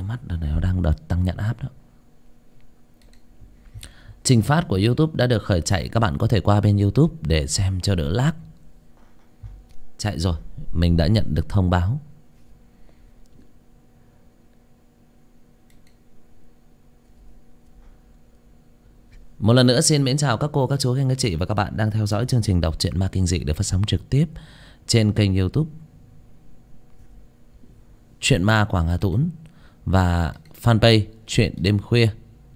mắt đợt này nó đang đợt tăng nhãn áp đó. Trình phát của YouTube đã được khởi chạy. Các bạn có thể qua bên YouTube để xem cho đỡ lag. Chạy rồi, mình đã nhận được thông báo. Một lần nữa xin mến chào các cô, các chú, các anh, các chị và các bạn đang theo dõi chương trình đọc truyện ma kinh dị được phát sóng trực tiếp trên kênh YouTube Truyện Ma Quảng Hà Tũng và fanpage Truyện Đêm Khuya.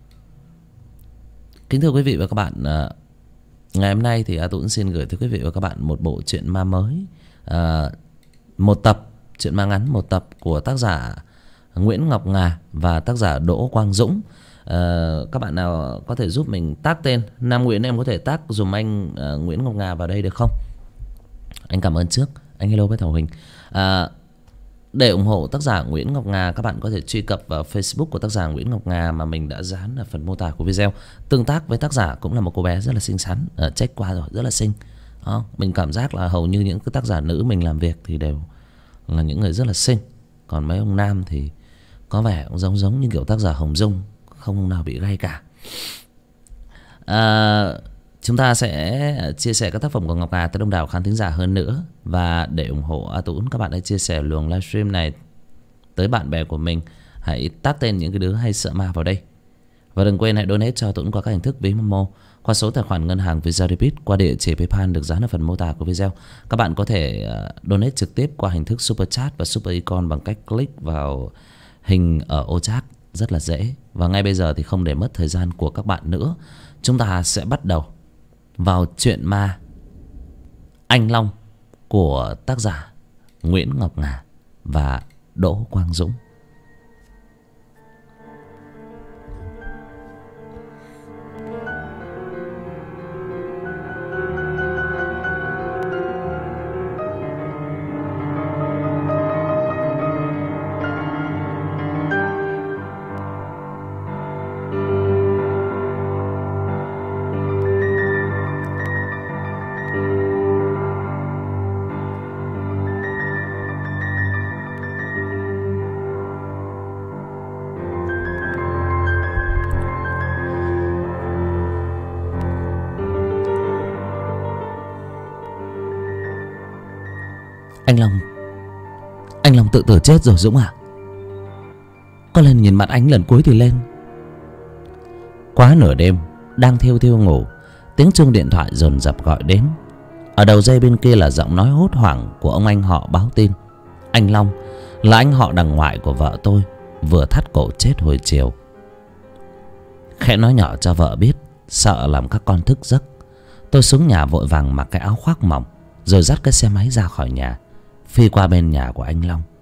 Kính thưa quý vị và các bạn, ngày hôm nay thì A Tũng xin gửi tới quý vị và các bạn một bộ truyện ma mới, một tập truyện ma ngắn, một tập của tác giả Nguyễn Ngọc Ngà và tác giả Đỗ Quang Dũng. Các bạn nào có thể giúp mình tag tên Nam Nguyễn, em có thể tag dùm anh Nguyễn Ngọc Ngà vào đây được không? Anh cảm ơn trước. Anh hello với Thảo Huỳnh. Để ủng hộ tác giả Nguyễn Ngọc Ngà, các bạn có thể truy cập vào Facebook của tác giả Nguyễn Ngọc Ngà mà mình đã dán ở phần mô tả của video. Tương tác với tác giả cũng là một cô bé rất là xinh xắn, check qua rồi, rất là xinh. Mình cảm giác là hầu như những cái tác giả nữ mình làm việc thì đều là những người rất là xinh. Còn mấy ông nam thì có vẻ cũng giống như kiểu tác giả Hồng Dung, không ông nào bị gay cả. Chúng ta sẽ chia sẻ các tác phẩm của Ngọc Ngà tới đông đảo khán thính giả hơn nữa. Và để ủng hộ A Tũng, các bạn hãy chia sẻ luồng livestream này tới bạn bè của mình. Hãy tag tên những cái đứa hay sợ ma vào đây. Và đừng quên hãy donate cho A Tũng qua các hình thức ví Momo, qua số tài khoản ngân hàng Visa Debit, qua địa chỉ PayPal được dán ở phần mô tả của video. Các bạn có thể donate trực tiếp qua hình thức Super Chat và Super Icon bằng cách click vào hình ở ô chat, rất là dễ. Và ngay bây giờ thì không để mất thời gian của các bạn nữa, chúng ta sẽ bắt đầu vào truyện ma Anh Long của tác giả Nguyễn Ngọc Ngà và Đỗ Quang Dũng. Anh Long tự tử chết rồi Dũng à? Có lần nhìn mặt anh lần cuối thì lên. Quá nửa đêm, đang thiêu ngủ, tiếng chuông điện thoại dồn dập gọi đến. Ở đầu dây bên kia là giọng nói hốt hoảng của ông anh họ báo tin anh Long là anh họ đằng ngoại của vợ tôi vừa thắt cổ chết hồi chiều. Khẽ nói nhỏ cho vợ biết, sợ làm các con thức giấc, tôi xuống nhà vội vàng mặc cái áo khoác mỏng, rồi dắt cái xe máy ra khỏi nhà, phi qua bên nhà của anh Long.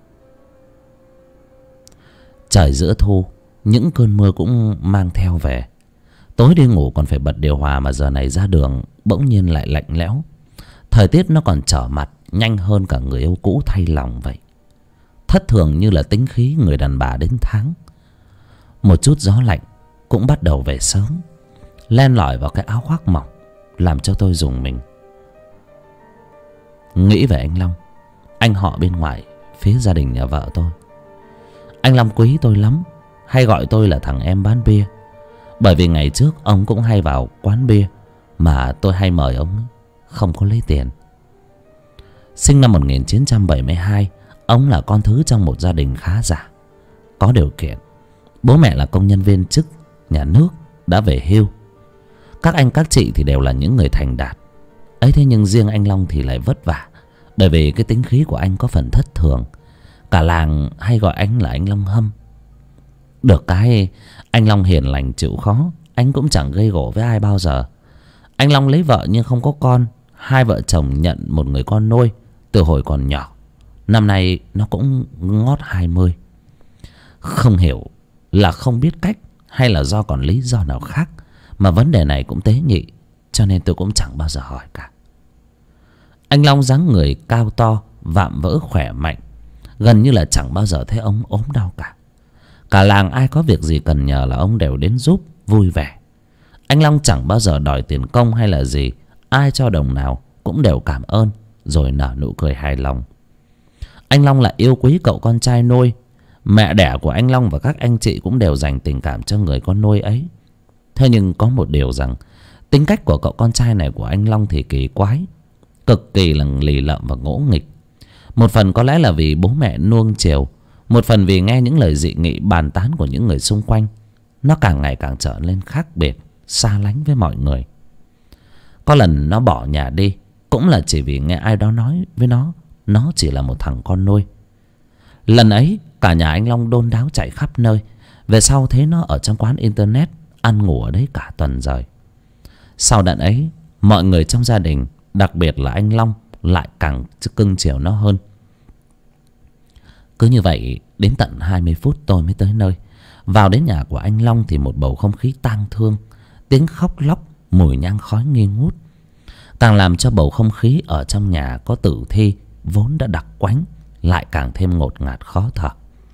Trời giữa thu, những cơn mưa cũng mang theo về. Tối đi ngủ còn phải bật điều hòa, mà giờ này ra đường bỗng nhiên lại lạnh lẽo. Thời tiết nó còn trở mặt nhanh hơn cả người yêu cũ thay lòng vậy. Thất thường như là tính khí người đàn bà đến tháng. Một chút gió lạnh cũng bắt đầu về sớm, len lỏi vào cái áo khoác mỏng, làm cho tôi rùng mình. Nghĩ về anh Long, anh họ bên ngoài phía gia đình nhà vợ tôi. Anh Long quý tôi lắm, hay gọi tôi là thằng em bán bia. Bởi vì ngày trước ông cũng hay vào quán bia mà tôi hay mời ông, không có lấy tiền. Sinh năm 1972, ông là con thứ trong một gia đình khá giả, có điều kiện. Bố mẹ là công nhân viên chức nhà nước đã về hưu. Các anh các chị thì đều là những người thành đạt ấy. Thế nhưng riêng anh Long thì lại vất vả, bởi vì cái tính khí của anh có phần thất thường. Cả làng hay gọi anh là anh Long Hâm. Được cái anh Long hiền lành chịu khó, anh cũng chẳng gây gổ với ai bao giờ. Anh Long lấy vợ nhưng không có con. Hai vợ chồng nhận một người con nuôi từ hồi còn nhỏ. Năm nay nó cũng ngót 20. Không hiểu là không biết cách hay là do còn lý do nào khác mà vấn đề này cũng tế nhị, cho nên tôi cũng chẳng bao giờ hỏi cả. Anh Long dáng người cao to, vạm vỡ khỏe mạnh, gần như là chẳng bao giờ thấy ông ốm đau cả. Cả làng ai có việc gì cần nhờ là ông đều đến giúp vui vẻ. Anh Long chẳng bao giờ đòi tiền công hay là gì, ai cho đồng nào cũng đều cảm ơn rồi nở nụ cười hài lòng. Anh Long lại yêu quý cậu con trai nuôi Mẹ đẻ của anh Long và các anh chị cũng đều dành tình cảm cho người con nuôi ấy. Thế nhưng có một điều rằng tính cách của cậu con trai này của anh Long thì kỳ quái, cực kỳ là lì lợm và ngỗ nghịch. Một phần có lẽ là vì bố mẹ nuông chiều, một phần vì nghe những lời dị nghị bàn tán của những người xung quanh. Nó càng ngày càng trở nên khác biệt, xa lánh với mọi người. Có lần nó bỏ nhà đi cũng là chỉ vì nghe ai đó nói với nó chỉ là một thằng con nuôi. Lần ấy cả nhà anh Long đôn đáo chạy khắp nơi. Về sau thấy nó ở trong quán internet, ăn ngủ ở đấy cả tuần rồi. Sau đợt ấy, mọi người trong gia đình, đặc biệt là anh Long, lại càng cưng chiều nó hơn. Cứ như vậy đến tận 20 phút tôi mới tới nơi. Vào đến nhà của anh Long thì một bầu không khí tang thương, tiếng khóc lóc, mùi nhang khói nghi ngút, càng làm cho bầu không khí ở trong nhà có tử thi vốn đã đặc quánh lại càng thêm ngột ngạt khó thở.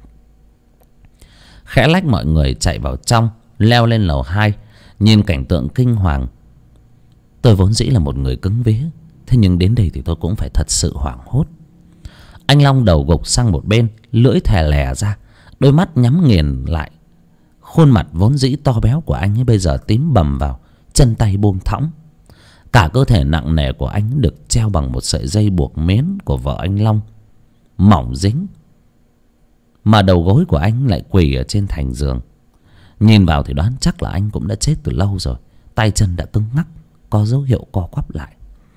Khẽ lách mọi người chạy vào trong, leo lên lầu 2, nhìn cảnh tượng kinh hoàng. Tôi vốn dĩ là một người cứng vía, thế nhưng đến đây thì tôi cũng phải thật sự hoảng hốt. Anh Long đầu gục sang một bên, lưỡi thè lè ra, đôi mắt nhắm nghiền lại. Khuôn mặt vốn dĩ to béo của anh ấy bây giờ tím bầm vào, chân tay buông thõng. Cả cơ thể nặng nề của anh được treo bằng một sợi dây buộc miến của vợ anh Long, mỏng dính, mà đầu gối của anh lại quỳ ở trên thành giường. Nhìn vào thì đoán chắc là anh cũng đã chết từ lâu rồi, tay chân đã cứng ngắc, có dấu hiệu co quắp lại.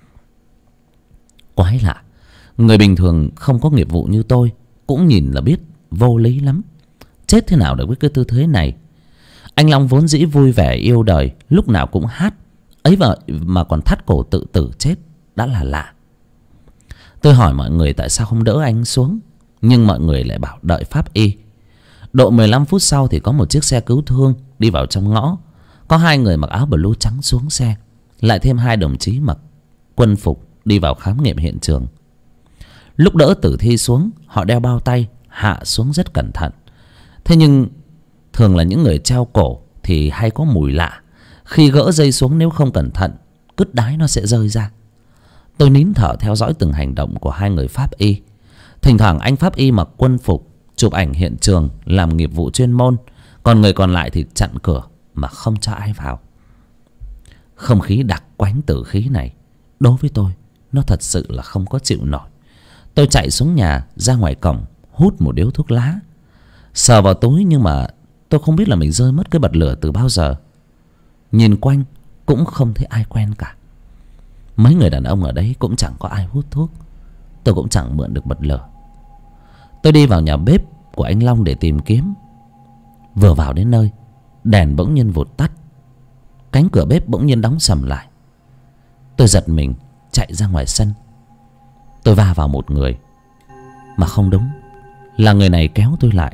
Quái lạ, người bình thường không có nghiệp vụ như tôi cũng nhìn là biết vô lý lắm. Chết thế nào được với cái tư thế này? Anh Long vốn dĩ vui vẻ yêu đời, lúc nào cũng hát ấy vậy mà còn thắt cổ tự tử chết đã là lạ. Tôi hỏi mọi người tại sao không đỡ anh xuống, nhưng mọi người lại bảo đợi pháp y. Độ 15 phút sau thì có một chiếc xe cứu thương đi vào trong ngõ. Có 2 người mặc áo blue trắng xuống xe, lại thêm 2 đồng chí mặc quân phục đi vào khám nghiệm hiện trường. Lúc đỡ tử thi xuống, họ đeo bao tay hạ xuống rất cẩn thận. Thế nhưng thường là những người treo cổ thì hay có mùi lạ. Khi gỡ dây xuống nếu không cẩn thận, cứt đái nó sẽ rơi ra. Tôi nín thở theo dõi từng hành động của 2 người pháp y. Thỉnh thoảng anh pháp y mặc quân phục chụp ảnh hiện trường làm nghiệp vụ chuyên môn, còn người còn lại thì chặn cửa mà không cho ai vào. Không khí đặc quánh tử khí này đối với tôi nó thật sự là không có chịu nổi. Tôi chạy xuống nhà, ra ngoài cổng hút một điếu thuốc lá, sờ vào túi nhưng mà tôi không biết là mình rơi mất cái bật lửa từ bao giờ. Nhìn quanh cũng không thấy ai quen cả. Mấy người đàn ông ở đấy cũng chẳng có ai hút thuốc. Tôi cũng chẳng mượn được bật lửa. Tôi đi vào nhà bếp của anh Long để tìm kiếm. Vừa vào đến nơi, đèn bỗng nhiên vụt tắt, cánh cửa bếp bỗng nhiên đóng sầm lại. Tôi giật mình chạy ra ngoài sân. Tôi va vào một người, mà không đúng, là người này kéo tôi lại.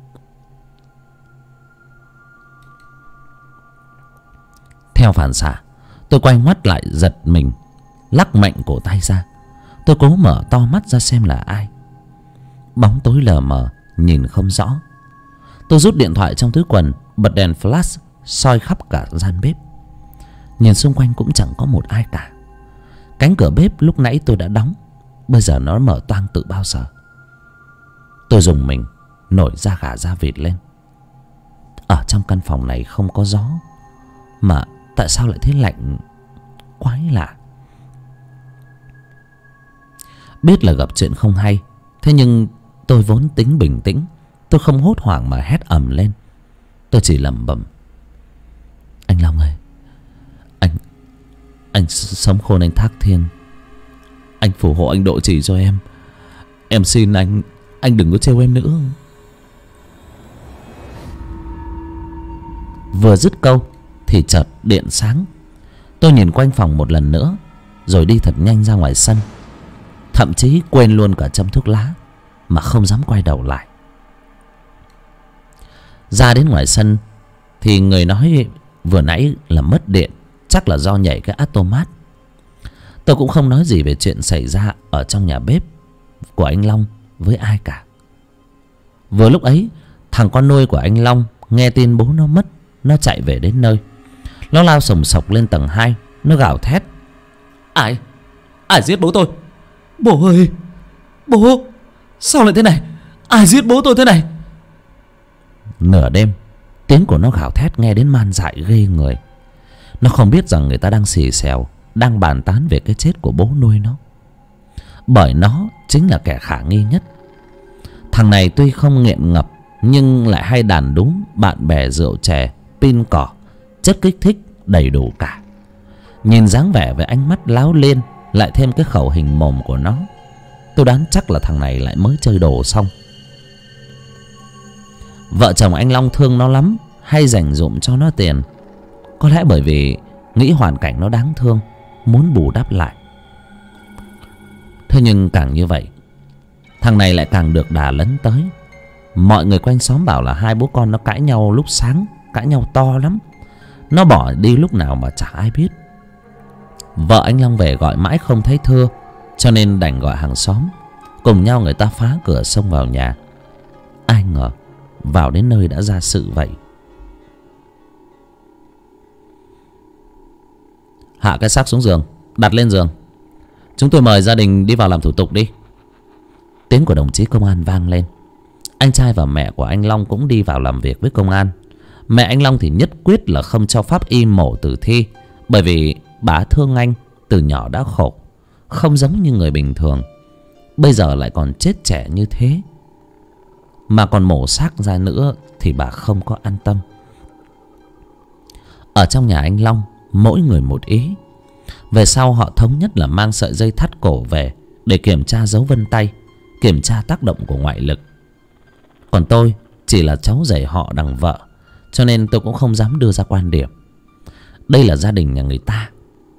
Theo phản xạ, tôi quay ngoắt lại giật mình, lắc mạnh cổ tay ra. Tôi cố mở to mắt ra xem là ai. Bóng tối lờ mờ, nhìn không rõ. Tôi rút điện thoại trong túi quần, bật đèn flash soi khắp cả gian bếp. Nhìn xung quanh cũng chẳng có một ai cả. Cánh cửa bếp lúc nãy tôi đã đóng, bây giờ nó mở toang từ bao giờ. Tôi rùng mình, nổi da gà da vịt lên. Ở trong căn phòng này không có gió, mà tại sao lại thấy lạnh quái lạ. Biết là gặp chuyện không hay, thế nhưng tôi vốn tính bình tĩnh. Tôi không hốt hoảng mà hét ầm lên. Tôi chỉ lẩm bẩm: anh Long ơi, anh sống khôn, anh thác thiên, anh phù hộ, anh độ trì cho em. Em xin anh đừng có trêu em nữa. Vừa dứt câu thì chợt điện sáng. Tôi nhìn quanh phòng một lần nữa, rồi đi thật nhanh ra ngoài sân. Thậm chí quên luôn cả châm thuốc lá, mà không dám quay đầu lại. Ra đến ngoài sân thì người nói vừa nãy là mất điện, chắc là do nhảy cái automat. Tôi cũng không nói gì về chuyện xảy ra ở trong nhà bếp của anh Long với ai cả. Vừa lúc ấy, thằng con nuôi của anh Long nghe tin bố nó mất, nó chạy về đến nơi. Nó lao sồng sộc lên tầng 2, nó gào thét: Ai giết bố tôi? Bố ơi, bố, sao lại thế này? Ai giết bố tôi thế này? Nửa đêm, tiếng của nó gào thét nghe đến man dại ghê người. Nó không biết rằng người ta đang xì xèo, đang bàn tán về cái chết của bố nuôi nó, bởi nó chính là kẻ khả nghi nhất. Thằng này tuy không nghiện ngập nhưng lại hay đàn đúng bạn bè, rượu chè, pin cỏ, chất kích thích đầy đủ cả. Nhìn dáng vẻ với ánh mắt láo liên, lại thêm cái khẩu hình mồm của nó, tôi đoán chắc là thằng này lại mới chơi đồ xong. Vợ chồng anh Long thương nó lắm, hay dành dụm cho nó tiền. Có lẽ bởi vì nghĩ hoàn cảnh nó đáng thương, muốn bù đắp lại. Thế nhưng càng như vậy, thằng này lại càng được đà lấn tới. Mọi người quanh xóm bảo là hai bố con nó cãi nhau lúc sáng, cãi nhau to lắm. Nó bỏ đi lúc nào mà chả ai biết. Vợ anh Long về gọi mãi không thấy thưa, cho nên đành gọi hàng xóm cùng nhau người ta phá cửa xông vào nhà. Ai ngờ vào đến nơi đã ra sự vậy. Hạ cái xác xuống giường, đặt lên giường. Chúng tôi mời gia đình đi vào làm thủ tục đi. Tiếng của đồng chí công an vang lên. Anh trai và mẹ của anh Long cũng đi vào làm việc với công an. Mẹ anh Long thì nhất quyết là không cho pháp y mổ tử thi, bởi vì bà thương anh từ nhỏ đã khổ, không giống như người bình thường. Bây giờ lại còn chết trẻ như thế, mà còn mổ xác ra nữa thì bà không có an tâm. Ở trong nhà anh Long, mỗi người một ý. Về sau họ thống nhất là mang sợi dây thắt cổ về để kiểm tra dấu vân tay, kiểm tra tác động của ngoại lực. Còn tôi chỉ là cháu rể họ đằng vợ, cho nên tôi cũng không dám đưa ra quan điểm. Đây là gia đình nhà người ta.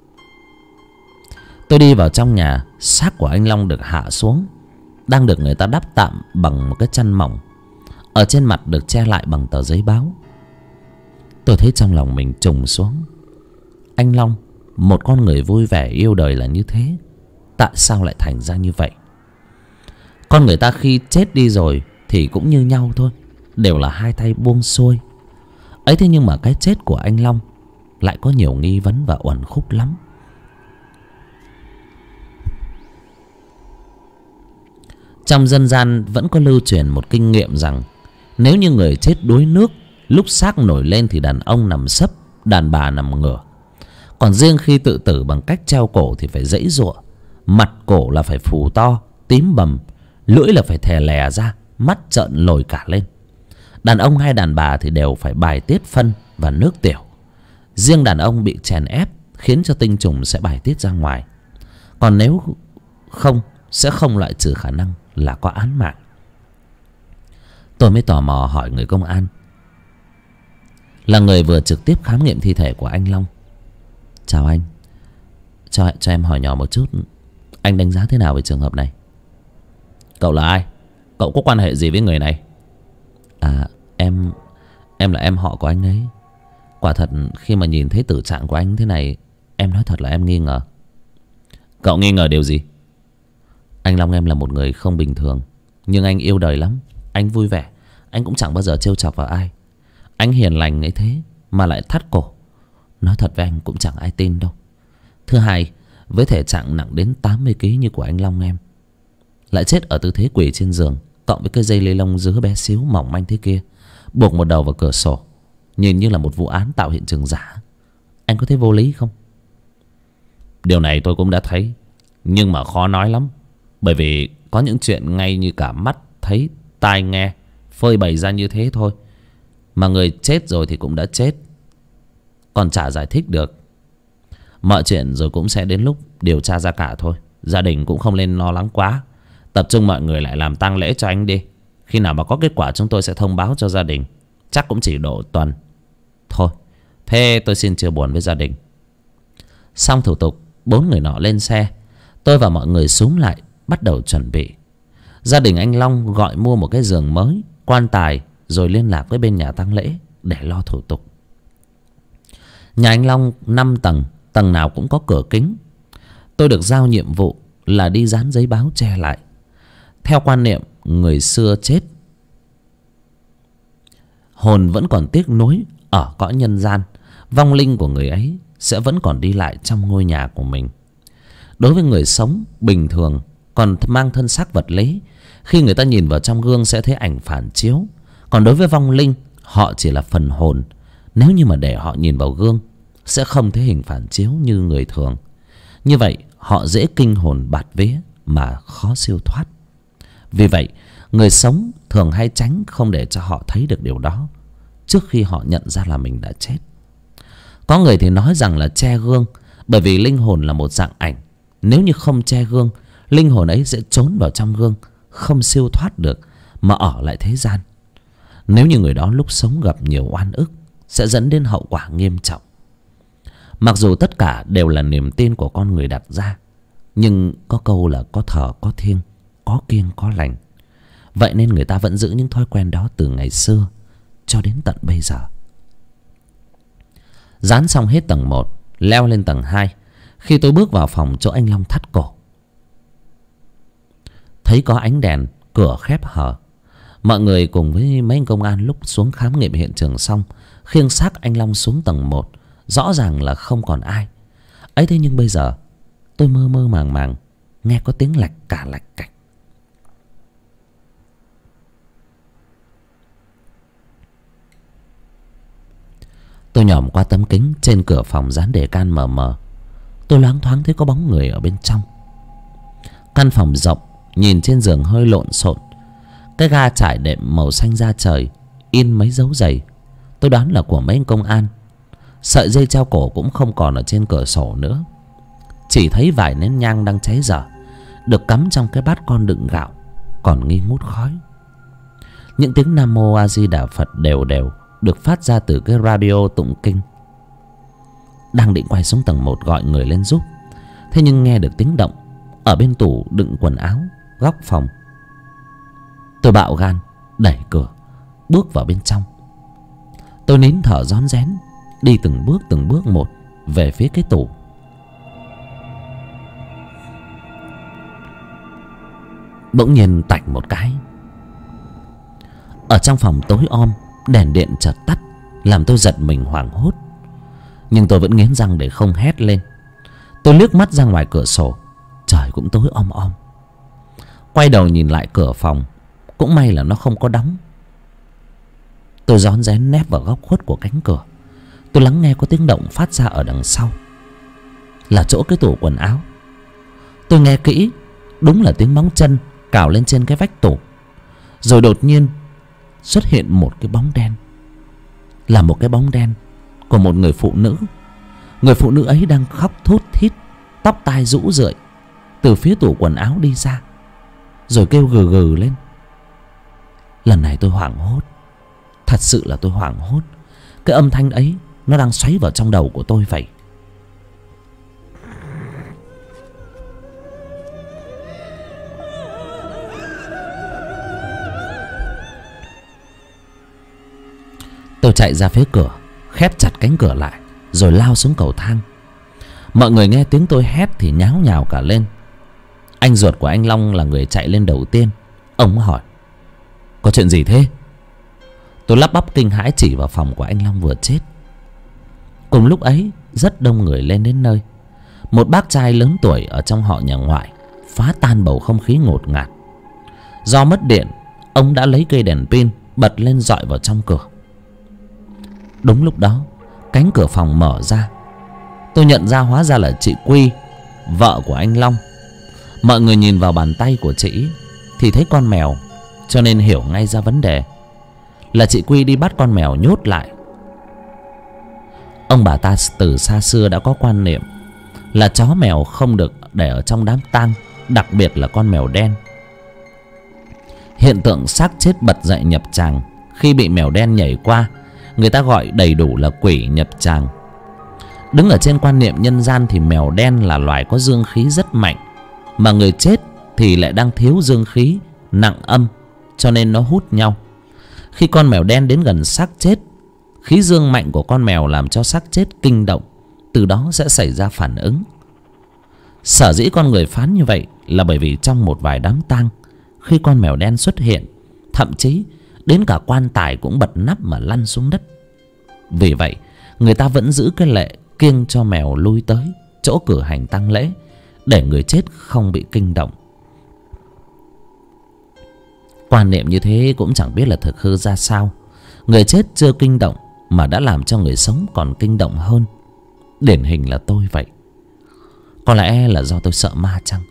Tôi đi vào trong nhà, xác của anh Long được hạ xuống, đang được người ta đắp tạm bằng một cái chăn mỏng. Ở trên mặt được che lại bằng tờ giấy báo. Tôi thấy trong lòng mình trùng xuống. Anh Long, một con người vui vẻ yêu đời là như thế, tại sao lại thành ra như vậy? Con người ta khi chết đi rồi thì cũng như nhau thôi, đều là hai tay buông xuôi ấy. Thế nhưng mà cái chết của anh Long lại có nhiều nghi vấn và uẩn khúc lắm. Trong dân gian vẫn có lưu truyền một kinh nghiệm rằng nếu như người chết đuối nước, lúc xác nổi lên thì đàn ông nằm sấp, đàn bà nằm ngửa. Còn riêng khi tự tử bằng cách treo cổ thì phải giãy giụa. Mặt cổ là phải phù to, tím bầm, lưỡi là phải thè lè ra, mắt trợn lồi cả lên. Đàn ông hay đàn bà thì đều phải bài tiết phân và nước tiểu. Riêng đàn ông bị chèn ép khiến cho tinh trùng sẽ bài tiết ra ngoài. Còn nếu không, sẽ không loại trừ khả năng là có án mạng. Tôi mới tò mò hỏi người công an, là người vừa trực tiếp khám nghiệm thi thể của anh Long. Chào anh, cho em hỏi nhỏ một chút, anh đánh giá thế nào về trường hợp này? Cậu là ai? Cậu có quan hệ gì với người này? À, em là em họ của anh ấy. Quả thật khi mà nhìn thấy tử trạng của anh thế này, em nói thật là em nghi ngờ. Cậu nghi ngờ điều gì? Anh Long em là một người không bình thường, nhưng anh yêu đời lắm. Anh vui vẻ, anh cũng chẳng bao giờ trêu chọc vào ai. Anh hiền lành ấy thế mà lại thắt cổ. Nói thật với anh cũng chẳng ai tin đâu. Thứ hai, với thể trạng nặng đến 80 kg như của anh Long em, lại chết ở tư thế quỳ trên giường, cộng với cái dây lê lông dứa bé xíu mỏng manh thế kia, buộc một đầu vào cửa sổ, nhìn như là một vụ án tạo hiện trường giả. Anh có thấy vô lý không? Điều này tôi cũng đã thấy, nhưng mà khó nói lắm. Bởi vì có những chuyện ngay như cả mắt thấy, tai nghe, phơi bày ra như thế thôi, mà người chết rồi thì cũng đã chết, còn chả giải thích được. Mọi chuyện rồi cũng sẽ đến lúc điều tra ra cả thôi. Gia đình cũng không nên lo lắng quá. Tập trung mọi người lại làm tang lễ cho anh đi. Khi nào mà có kết quả chúng tôi sẽ thông báo cho gia đình. Chắc cũng chỉ độ tuần. Thôi, thế tôi xin chia buồn với gia đình. Xong thủ tục, 4 người nọ lên xe. Tôi và mọi người xúm lại, bắt đầu chuẩn bị. Gia đình anh Long gọi mua một cái giường mới, quan tài, rồi liên lạc với bên nhà tang lễ để lo thủ tục. Nhà anh Long 5 tầng, tầng nào cũng có cửa kính. Tôi được giao nhiệm vụ là đi dán giấy báo che lại. Theo quan niệm người xưa chết, hồn vẫn còn tiếc nuối ở cõi nhân gian, vong linh của người ấy sẽ vẫn còn đi lại trong ngôi nhà của mình. Đối với người sống bình thường còn mang thân xác vật lý, khi người ta nhìn vào trong gương sẽ thấy ảnh phản chiếu. Còn đối với vong linh họ chỉ là phần hồn. Nếu như mà để họ nhìn vào gương sẽ không thấy hình phản chiếu như người thường. Như vậy họ dễ kinh hồn bạt vía mà khó siêu thoát. Vì vậy người sống thường hay tránh không để cho họ thấy được điều đó trước khi họ nhận ra là mình đã chết. Có người thì nói rằng là che gương, bởi vì linh hồn là một dạng ảnh. Nếu như không che gương, linh hồn ấy sẽ trốn vào trong gương, không siêu thoát được mà ở lại thế gian. Nếu như người đó lúc sống gặp nhiều oan ức, sẽ dẫn đến hậu quả nghiêm trọng. Mặc dù tất cả đều là niềm tin của con người đặt ra, nhưng có câu là có thờ có thiêng, có kiêng có lành. Vậy nên người ta vẫn giữ những thói quen đó từ ngày xưa cho đến tận bây giờ. Dán xong hết tầng 1, leo lên tầng 2. Khi tôi bước vào phòng chỗ anh Long thắt cổ, thấy có ánh đèn, cửa khép hờ. Mọi người cùng với mấy anh công an lúc xuống khám nghiệm hiện trường xong, khiêng xác anh Long xuống tầng 1. Rõ ràng là không còn ai ấy. Thế nhưng bây giờ tôi mơ mơ màng màng nghe có tiếng lạch cả lạch cạch. Tôi nhòm qua tấm kính trên cửa phòng dán đề can mờ mờ. Tôi loáng thoáng thấy có bóng người ở bên trong. Căn phòng rộng, nhìn trên giường hơi lộn xộn. Cái ga trải đệm màu xanh da trời, in mấy dấu giày, tôi đoán là của mấy anh công an. Sợi dây treo cổ cũng không còn ở trên cửa sổ nữa. Chỉ thấy vài nén nhang đang cháy dở, được cắm trong cái bát con đựng gạo, còn nghi ngút khói. Những tiếng Nam Mô A Di Đà Phật đều đều được phát ra từ cái radio tụng kinh. Đang định quay xuống tầng 1 gọi người lên giúp, thế nhưng nghe được tiếng động ở bên tủ đựng quần áo góc phòng. Tôi bạo gan đẩy cửa bước vào bên trong. Tôi nín thở rón rén đi từng bước một về phía cái tủ. Bỗng nhiên tạch một cái, ở trong phòng tối om, đèn điện chợt tắt, làm tôi giật mình hoảng hốt. Nhưng tôi vẫn nghiến răng để không hét lên. Tôi liếc mắt ra ngoài cửa sổ, trời cũng tối om om. Quay đầu nhìn lại cửa phòng, cũng may là nó không có đóng. Tôi rón rén nép vào góc khuất của cánh cửa. Tôi lắng nghe có tiếng động phát ra ở đằng sau, là chỗ cái tủ quần áo. Tôi nghe kỹ, đúng là tiếng móng chân cào lên trên cái vách tủ. Rồi đột nhiên xuất hiện một cái bóng đen. Là một cái bóng đen của một người phụ nữ. Người phụ nữ ấy đang khóc thút thít, tóc tai rũ rượi, từ phía tủ quần áo đi ra, rồi kêu gừ gừ lên. Lần này tôi hoảng hốt, thật sự là tôi hoảng hốt. Cái âm thanh ấy nó đang xoáy vào trong đầu của tôi vậy. Tôi chạy ra phía cửa, khép chặt cánh cửa lại, rồi lao xuống cầu thang. Mọi người nghe tiếng tôi hét thì nháo nhào cả lên. Anh ruột của anh Long là người chạy lên đầu tiên. Ông hỏi: có chuyện gì thế? Tôi lắp bắp kinh hãi chỉ vào phòng của anh Long vừa chết. Cùng lúc ấy rất đông người lên đến nơi. Một bác trai lớn tuổi ở trong họ nhà ngoại phá tan bầu không khí ngột ngạt. Do mất điện, ông đã lấy cây đèn pin bật lên dọi vào trong cửa. Đúng lúc đó, cánh cửa phòng mở ra. Tôi nhận ra hóa ra là chị Quy, vợ của anh Long. Mọi người nhìn vào bàn tay của chị thì thấy con mèo, cho nên hiểu ngay ra vấn đề là chị Quy đi bắt con mèo nhốt lại. Ông bà ta từ xa xưa đã có quan niệm là chó mèo không được để ở trong đám tang, đặc biệt là con mèo đen. Hiện tượng xác chết bật dậy nhập tràng khi bị mèo đen nhảy qua, người ta gọi đầy đủ là quỷ nhập tràng. Đứng ở trên quan niệm nhân gian thì mèo đen là loài có dương khí rất mạnh, mà người chết thì lại đang thiếu dương khí, nặng âm, cho nên nó hút nhau. Khi con mèo đen đến gần xác chết, khí dương mạnh của con mèo làm cho xác chết kinh động, từ đó sẽ xảy ra phản ứng. Sở dĩ con người phán như vậy là bởi vì trong một vài đám tang, khi con mèo đen xuất hiện, thậm chí đến cả quan tài cũng bật nắp mà lăn xuống đất. Vì vậy người ta vẫn giữ cái lệ kiêng cho mèo lui tới chỗ cử hành tang lễ, để người chết không bị kinh động. Quan niệm như thế cũng chẳng biết là thực hư ra sao, Người chết chưa kinh động mà đã làm cho người sống còn kinh động hơn. Điển hình là tôi vậy. Có lẽ là do tôi sợ ma chăng?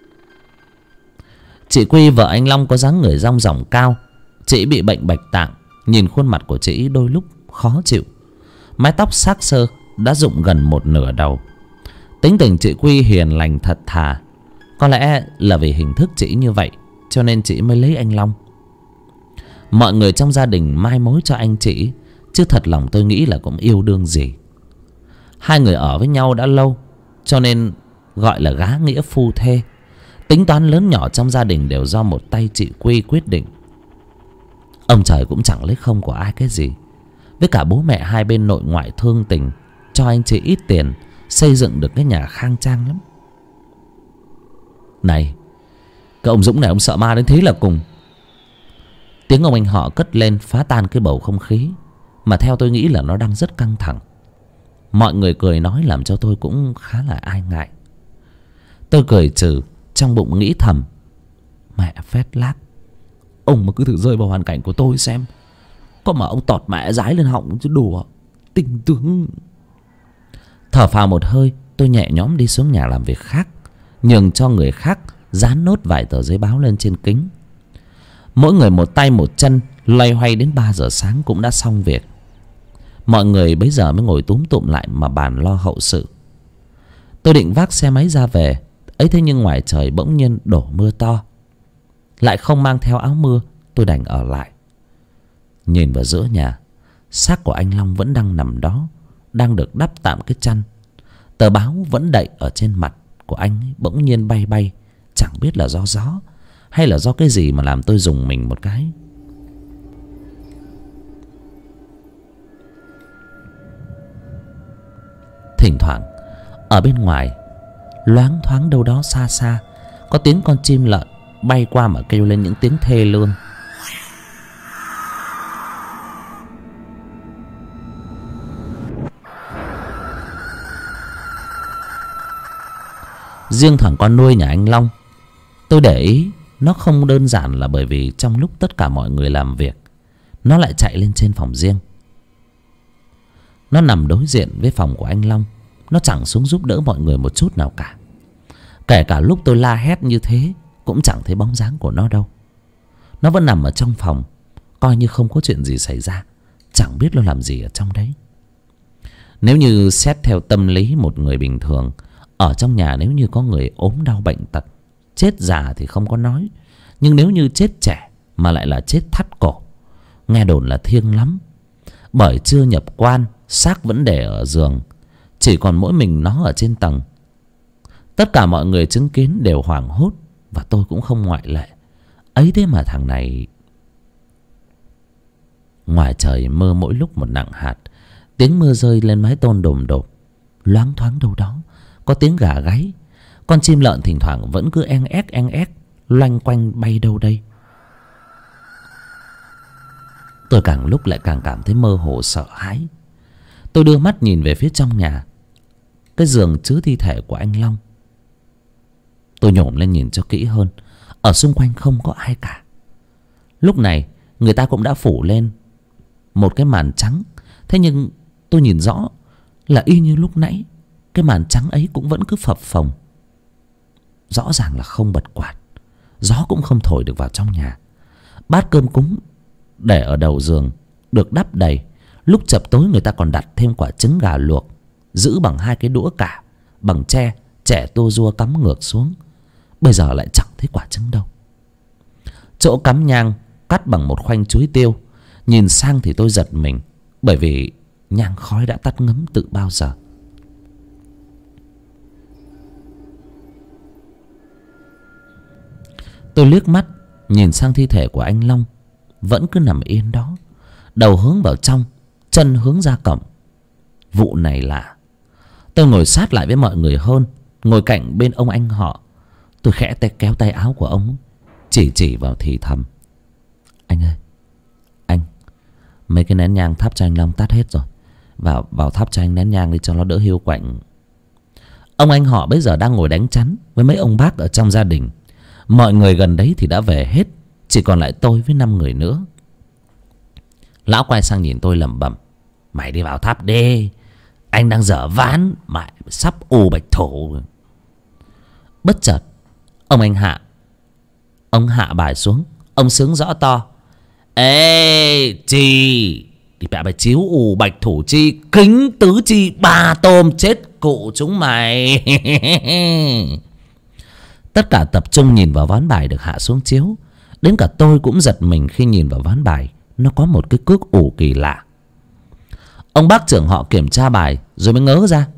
Chị Quy vợ anh Long có dáng người dong dỏng cao. Chị bị bệnh bạch tạng. Nhìn khuôn mặt của chị đôi lúc khó chịu. Mái tóc xác xơ đã rụng gần một nửa đầu. Tính tình chị Quy hiền lành thật thà. Có lẽ là vì hình thức chị như vậy cho nên chị mới lấy anh Long. Mọi người trong gia đình mai mối cho anh chị, chứ thật lòng tôi nghĩ là cũng yêu đương gì. Hai người ở với nhau đã lâu cho nên gọi là gá nghĩa phu thê. Tính toán lớn nhỏ trong gia đình đều do một tay chị Quy quyết định. Ông trời cũng chẳng lấy không của ai cái gì. Với cả bố mẹ hai bên nội ngoại thương tình, cho anh chị ít tiền xây dựng được cái nhà khang trang lắm. Này, cái ông Dũng này ông sợ ma đến thế là cùng. Tiếng ông anh họ cất lên phá tan cái bầu không khí mà theo tôi nghĩ là nó đang rất căng thẳng. Mọi người cười nói làm cho tôi cũng khá là ai ngại. Tôi cười trừ, trong bụng nghĩ thầm: mẹ phét lác, ông mà cứ thử rơi vào hoàn cảnh của tôi xem. Có mà ông tọt mẹ dái lên họng chứ đùa. Tinh tướng. Thở phào một hơi, tôi nhẹ nhõm đi xuống nhà làm việc khác, nhường cho người khác dán nốt vài tờ giấy báo lên trên kính. Mỗi người một tay một chân loay hoay đến 3 giờ sáng cũng đã xong việc. Mọi người bấy giờ mới ngồi túm tụm lại mà bàn lo hậu sự. Tôi định vác xe máy ra về ấy, thế nhưng ngoài trời bỗng nhiên đổ mưa to. Lại không mang theo áo mưa, tôi đành ở lại. Nhìn vào giữa nhà, xác của anh Long vẫn đang nằm đó, đang được đắp tạm cái chăn. Tờ báo vẫn đậy ở trên mặt của anh ấy, bỗng nhiên bay bay. Chẳng biết là do gió hay là do cái gì mà làm tôi rùng mình một cái. Thỉnh thoảng ở bên ngoài loáng thoáng đâu đó xa xa có tiếng con chim lợn bay qua mà kêu lên những tiếng thê lương. Riêng thằng con nuôi nhà anh Long, tôi để ý nó không đơn giản là bởi vì trong lúc tất cả mọi người làm việc, nó lại chạy lên trên phòng riêng. Nó nằm đối diện với phòng của anh Long. Nó chẳng xuống giúp đỡ mọi người một chút nào cả. Kể cả lúc tôi la hét như thế cũng chẳng thấy bóng dáng của nó đâu. Nó vẫn nằm ở trong phòng, coi như không có chuyện gì xảy ra. Chẳng biết nó làm gì ở trong đấy. Nếu như xét theo tâm lý một người bình thường, ở trong nhà nếu như có người ốm đau bệnh tật, chết già thì không có nói. Nhưng nếu như chết trẻ mà lại là chết thắt cổ, nghe đồn là thiêng lắm. Bởi chưa nhập quan, xác vẫn để ở giường, chỉ còn mỗi mình nó ở trên tầng. Tất cả mọi người chứng kiến đều hoảng hốt, và tôi cũng không ngoại lệ. Ấy thế mà thằng này... Ngoài trời mưa mỗi lúc một nặng hạt. Tiếng mưa rơi lên mái tôn đồm đột. Loáng thoáng đâu đó có tiếng gà gáy. Con chim lợn thỉnh thoảng vẫn cứ en ép loanh quanh bay đâu đây. Tôi càng lúc lại càng cảm thấy mơ hồ sợ hãi. Tôi đưa mắt nhìn về phía trong nhà, cái giường chứa thi thể của anh Long. Tôi nhổm lên nhìn cho kỹ hơn. Ở xung quanh không có ai cả. Lúc này người ta cũng đã phủ lên một cái màn trắng. Thế nhưng tôi nhìn rõ là y như lúc nãy, cái màn trắng ấy cũng vẫn cứ phập phồng. Rõ ràng là không bật quạt, gió cũng không thổi được vào trong nhà. Bát cơm cúng để ở đầu giường được đắp đầy. Lúc chập tối người ta còn đặt thêm quả trứng gà luộc, giữ bằng 2 cái đũa cả bằng tre, chẻ tua rua cắm ngược xuống. Bây giờ lại chẳng thấy quả trứng đâu. Chỗ cắm nhang cắt bằng một khoanh chuối tiêu. Nhìn sang thì tôi giật mình, bởi vì nhang khói đã tắt ngấm từ bao giờ. Tôi liếc mắt nhìn sang thi thể của anh Long, vẫn cứ nằm yên đó, đầu hướng vào trong, chân hướng ra cổng. Vụ này lạ. Tôi ngồi sát lại với mọi người hơn, ngồi cạnh bên ông anh họ. Tôi khẽ kéo tay áo của ông, chỉ vào thì thầm: Anh ơi, anh, mấy cái nén nhang thắp cho anh Long tắt hết rồi. Vào thắp cho anh nén nhang đi cho nó đỡ hiu quạnh. Ông anh họ bây giờ đang ngồi đánh chắn với mấy ông bác ở trong gia đình. Mọi người gần đấy thì đã về hết, chỉ còn lại tôi với 5 người nữa. Lão quay sang nhìn tôi lẩm bẩm: Mày đi vào tháp đi, anh đang dở ván mà sắp ù bạch thủ. Bất chợt ông hạ bài xuống. Ông sướng rõ to: Ê chi, đi bẹ bài chiếu ù bạch thủ chi, kính tứ chi, ba tôm chết cụ chúng mày. Tất cả tập trung nhìn vào ván bài được hạ xuống chiếu. Đến cả tôi cũng giật mình khi nhìn vào ván bài. Nó có một cái cước ù kỳ lạ. Ông bác trưởng họ kiểm tra bài rồi mới ngớ ra: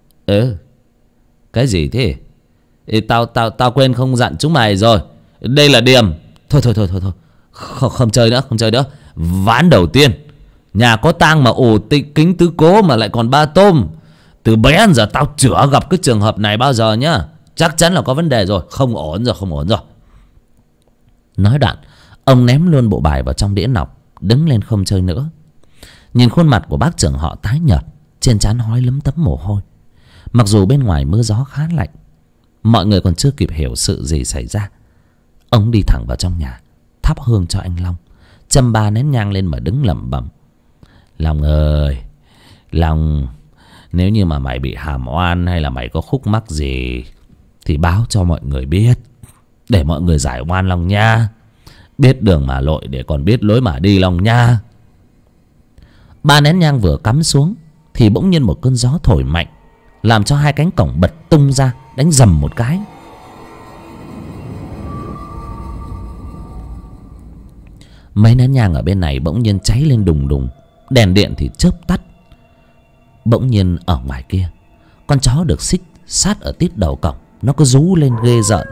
Cái gì thế? Tao quên không dặn chúng mày rồi. Đây là điểm. Thôi không chơi nữa. Ván đầu tiên nhà có tang mà ù kính tứ cố mà lại còn ba tôm. Từ bé đến giờ tao chưa gặp cái trường hợp này bao giờ nhá. Chắc chắn là có vấn đề rồi. Không ổn rồi. Nói đoạn, ông ném luôn bộ bài vào trong đĩa nọc, đứng lên không chơi nữa. Nhìn khuôn mặt của bác trưởng họ tái nhợt, trên trán hói lấm tấm mồ hôi. Mặc dù bên ngoài mưa gió khá lạnh, mọi người còn chưa kịp hiểu sự gì xảy ra, ông đi thẳng vào trong nhà, thắp hương cho anh Long, châm 3 nén nhang lên mà đứng lẩm bẩm: Long ơi, Long, nếu như mà mày bị hàm oan hay là mày có khúc mắc gì thì báo cho mọi người biết, để mọi người giải oan Long nha. Biết đường mà lội để còn biết lối mà đi Long nha. 3 nén nhang vừa cắm xuống thì bỗng nhiên một cơn gió thổi mạnh, làm cho 2 cánh cổng bật tung ra, đánh rầm một cái. Mấy nén nhang ở bên này bỗng nhiên cháy lên đùng đùng, đèn điện thì chớp tắt. Bỗng nhiên ở ngoài kia, con chó được xích sát ở tít đầu cổng, nó cứ rú lên ghê rợn.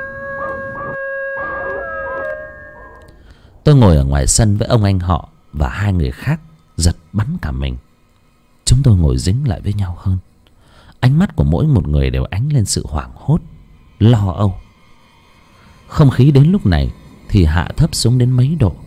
Tôi ngồi ở ngoài sân với ông anh họ và 2 người khác, giật bắn cả mình. Chúng tôi ngồi dính lại với nhau hơn. Ánh mắt của mỗi một người đều ánh lên sự hoảng hốt, lo âu. Không khí đến lúc này thì hạ thấp xuống đến mấy độ.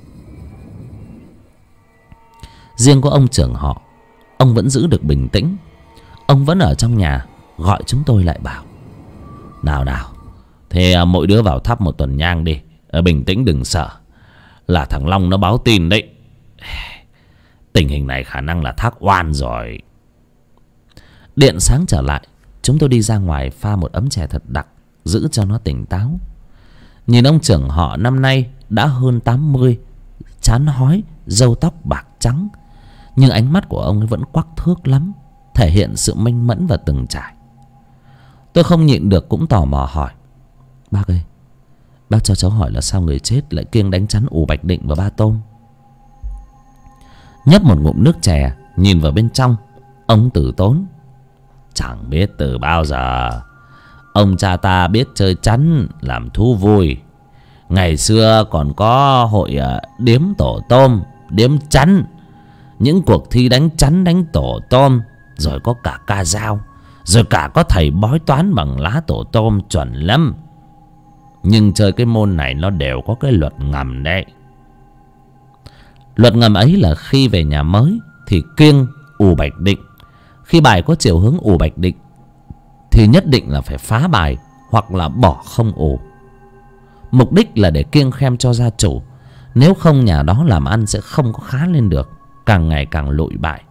Riêng có ông trưởng họ, ông vẫn giữ được bình tĩnh. Ông vẫn ở trong nhà gọi chúng tôi lại bảo: Nào, thế mỗi đứa vào thắp một tuần nhang đi. Bình tĩnh đừng sợ. Là thằng Long nó báo tin đấy. Tình hình này khả năng là thác oan rồi. Điện sáng trở lại, chúng tôi đi ra ngoài pha một ấm chè thật đặc, giữ cho nó tỉnh táo. Nhìn ông trưởng họ năm nay đã hơn 80, trán hói, râu tóc bạc trắng, nhưng ánh mắt của ông ấy vẫn quắc thước lắm, thể hiện sự minh mẫn và từng trải. Tôi không nhịn được cũng tò mò hỏi: Bác ơi, bác cho cháu hỏi là sao người chết lại kiêng đánh chắn ù Bạch Định và ba tôm? Nhấp một ngụm nước chè, nhìn vào bên trong, ông từ tốn: Chẳng biết từ bao giờ ông cha ta biết chơi chắn làm thú vui. Ngày xưa còn có hội điếm tổ tôm, điếm chắn, những cuộc thi đánh chắn đánh tổ tôm, rồi có cả ca dao, rồi cả có thầy bói toán bằng lá tổ tôm chuẩn lắm. Nhưng chơi cái môn này nó đều có cái luật ngầm đấy. Luật ngầm ấy là khi về nhà mới thì kiêng ù Bạch Định. Khi bài có chiều hướng ù Bạch Định thì nhất định là phải phá bài hoặc là bỏ không ù. Mục đích là để kiêng khem cho gia chủ. Nếu không nhà đó làm ăn sẽ không có khá lên được, càng ngày càng lụi bại.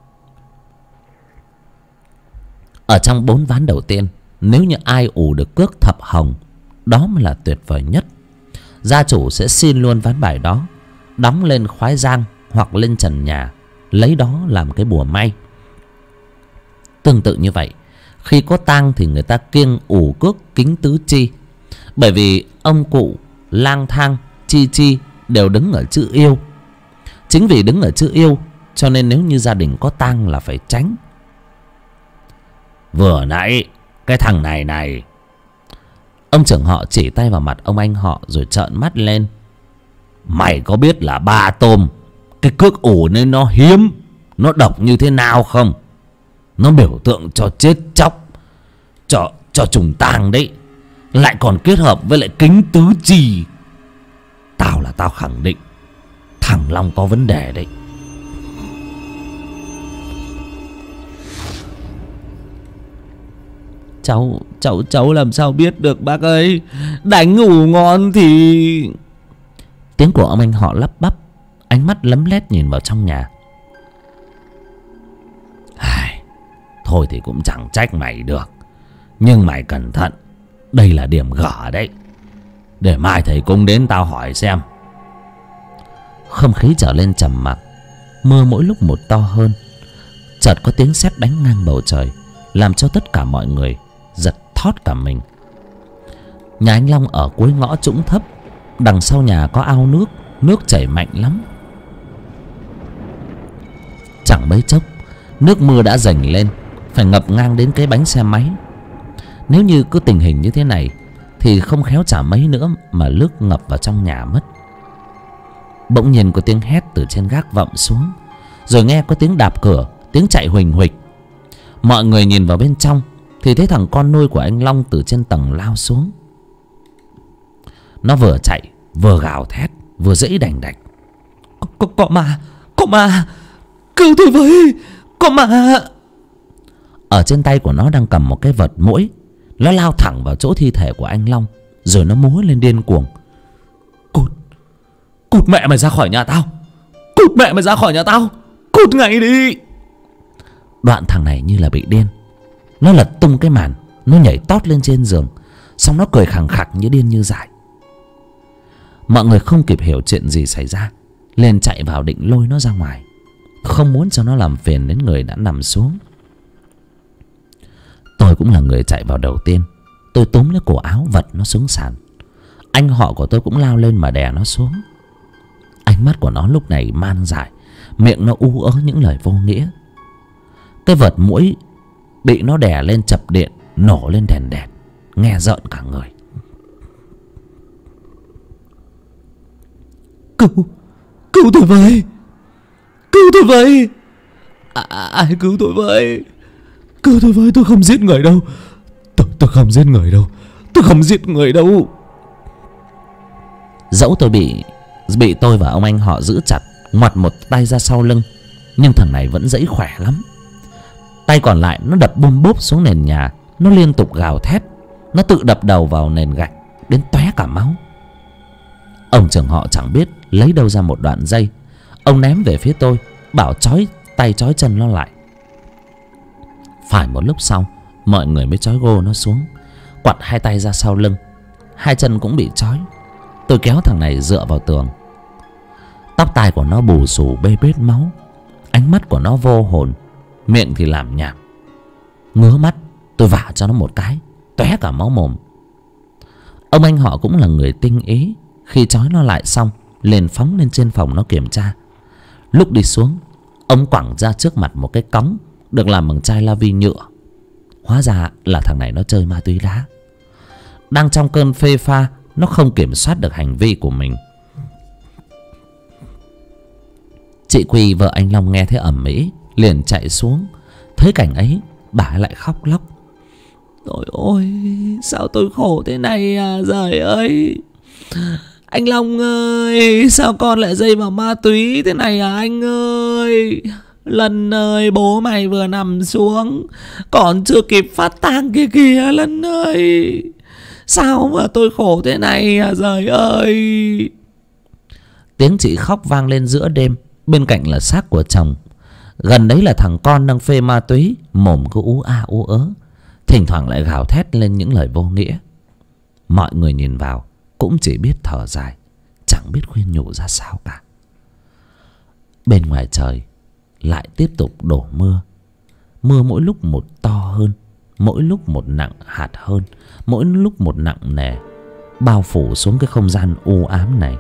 Ở trong 4 ván đầu tiên, nếu như ai ù được cước thập hồng, đó mới là tuyệt vời nhất. Gia chủ sẽ xin luôn ván bài đó, đóng lên khoái giang hoặc lên trần nhà, lấy đó làm cái bùa may. Tương tự như vậy, khi có tang thì người ta kiêng ù cước kính tứ chi. Bởi vì ông cụ, lang thang, chi chi đều đứng ở chữ yêu. Chính vì đứng ở chữ yêu cho nên nếu như gia đình có tang là phải tránh. Vừa nãy cái thằng này, ông trưởng họ chỉ tay vào mặt ông anh họ rồi trợn mắt lên: Mày có biết là ba tôm, cái cước ù nên nó hiếm, nó độc như thế nào không? Nó biểu tượng cho chết chóc, cho trùng tang đấy. Lại còn kết hợp với lại kính tứ chi. Tao khẳng định thằng Long có vấn đề đấy. Cháu làm sao biết được bác ơi. Đánh ngủ ngon thì... Tiếng của ông anh họ lắp bắp. ánh mắt lấm lét nhìn vào trong nhà. Thôi thì cũng chẳng trách mày được, nhưng mày cẩn thận, đây là điểm gở đấy. Để mai thầy cúng đến tao hỏi xem. Không khí trở lên trầm mặc. Mưa mỗi lúc một to hơn. Chợt có tiếng sét đánh ngang bầu trời, làm cho tất cả mọi người giật thót cả mình. Nhà anh Long ở cuối ngõ trũng thấp. Đằng sau nhà có ao nước, nước chảy mạnh lắm. Chẳng mấy chốc nước mưa đã dành lên, phải ngập ngang đến cái bánh xe máy. Nếu như cứ tình hình như thế này thì không khéo chả mấy nữa mà nước ngập vào trong nhà mất. Bỗng nhiên có tiếng hét từ trên gác vọng xuống, rồi nghe có tiếng đạp cửa, tiếng chạy huỳnh huỵch. Mọi người nhìn vào bên trong thì thấy thằng con nuôi của anh Long từ trên tầng lao xuống. Nó vừa chạy vừa gào thét vừa giãy đành đạch. Có ma, cứu tôi với, có ma. Ở trên tay của nó đang cầm một cái vật muỗi. Nó lao thẳng vào chỗ thi thể của anh Long, rồi nó múa lên điên cuồng. Cút mẹ mày ra khỏi nhà tao, cút mẹ mày ra khỏi nhà tao, cút ngay đi. Đoạn thằng này như là bị điên. Nó lật tung cái màn, nó nhảy tót lên trên giường, xong nó cười khằng khặc như điên như dại. Mọi người không kịp hiểu chuyện gì xảy ra, liền chạy vào định lôi nó ra ngoài, không muốn cho nó làm phiền đến người đã nằm xuống. Tôi cũng là người chạy vào đầu tiên. Tôi túm lấy cổ áo vật nó xuống sàn. Anh họ của tôi cũng lao lên mà đè nó xuống. Ánh mắt của nó lúc này man dại, miệng nó ú ớ những lời vô nghĩa. Cái vật muỗi bị nó đè lên chập điện, nổ lên đèn đẹt, nghe rợn cả người. Cứu tôi với, cứu tôi với, ai cứu tôi với, cứu tôi với, tôi không giết người đâu, tôi không giết người đâu, tôi không giết người đâu. Dẫu tôi bị tôi và ông anh họ giữ chặt, ngoặt một tay ra sau lưng, nhưng thằng này vẫn giãy khỏe lắm. Tay còn lại nó đập bôm bốp xuống nền nhà, nó liên tục gào thét, nó tự đập đầu vào nền gạch đến tóe cả máu. Ông trưởng họ chẳng biết lấy đâu ra một đoạn dây, ông ném về phía tôi, bảo trói tay trói chân nó lại. Phải một lúc sau, mọi người mới trói gô nó xuống, quặt hai tay ra sau lưng, hai chân cũng bị trói. Tôi kéo thằng này dựa vào tường. Tóc tai của nó bù xù bê bết máu, ánh mắt của nó vô hồn, miệng thì làm nhảm. Ngứa mắt, tôi vả cho nó một cái, tóe cả máu mồm. Ông anh họ cũng là người tinh ý. Khi trói nó lại xong, liền phóng lên trên phòng nó kiểm tra. Lúc đi xuống, ông quẳng ra trước mặt một cái cống được làm bằng chai la vi nhựa. Hóa ra là thằng này nó chơi ma túy đá. Đang trong cơn phê pha, nó không kiểm soát được hành vi của mình. Chị Quy, vợ anh Long, nghe thấy ầm ĩ liền chạy xuống. Thấy cảnh ấy, bà lại khóc lóc. Trời ơi, sao tôi khổ thế này à, trời ơi. Anh Long ơi, sao con lại dây vào ma túy thế này à anh ơi. Lần ơi, bố mày vừa nằm xuống, còn chưa kịp phát tang kia kìa Lần ơi. Sao mà tôi khổ thế này à, trời ơi. Tiếng chị khóc vang lên giữa đêm. Bên cạnh là xác của chồng. Gần đấy là thằng con đang phê ma túy, mồm cứ ú a ú ớ, thỉnh thoảng lại gào thét lên những lời vô nghĩa. Mọi người nhìn vào cũng chỉ biết thở dài, chẳng biết khuyên nhủ ra sao cả. Bên ngoài trời lại tiếp tục đổ mưa. Mưa mỗi lúc một to hơn, mỗi lúc một nặng hạt hơn, mỗi lúc một nặng nề, bao phủ xuống cái không gian u ám này.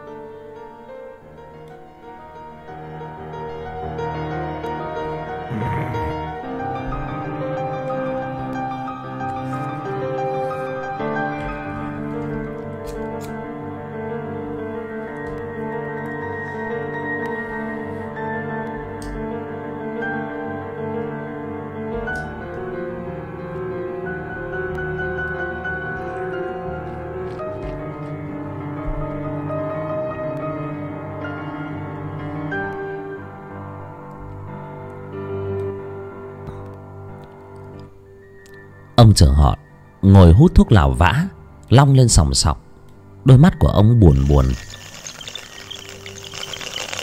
Ông trưởng họ ngồi hút thuốc lào vã, long lên sòng sọc. Đôi mắt của ông buồn buồn.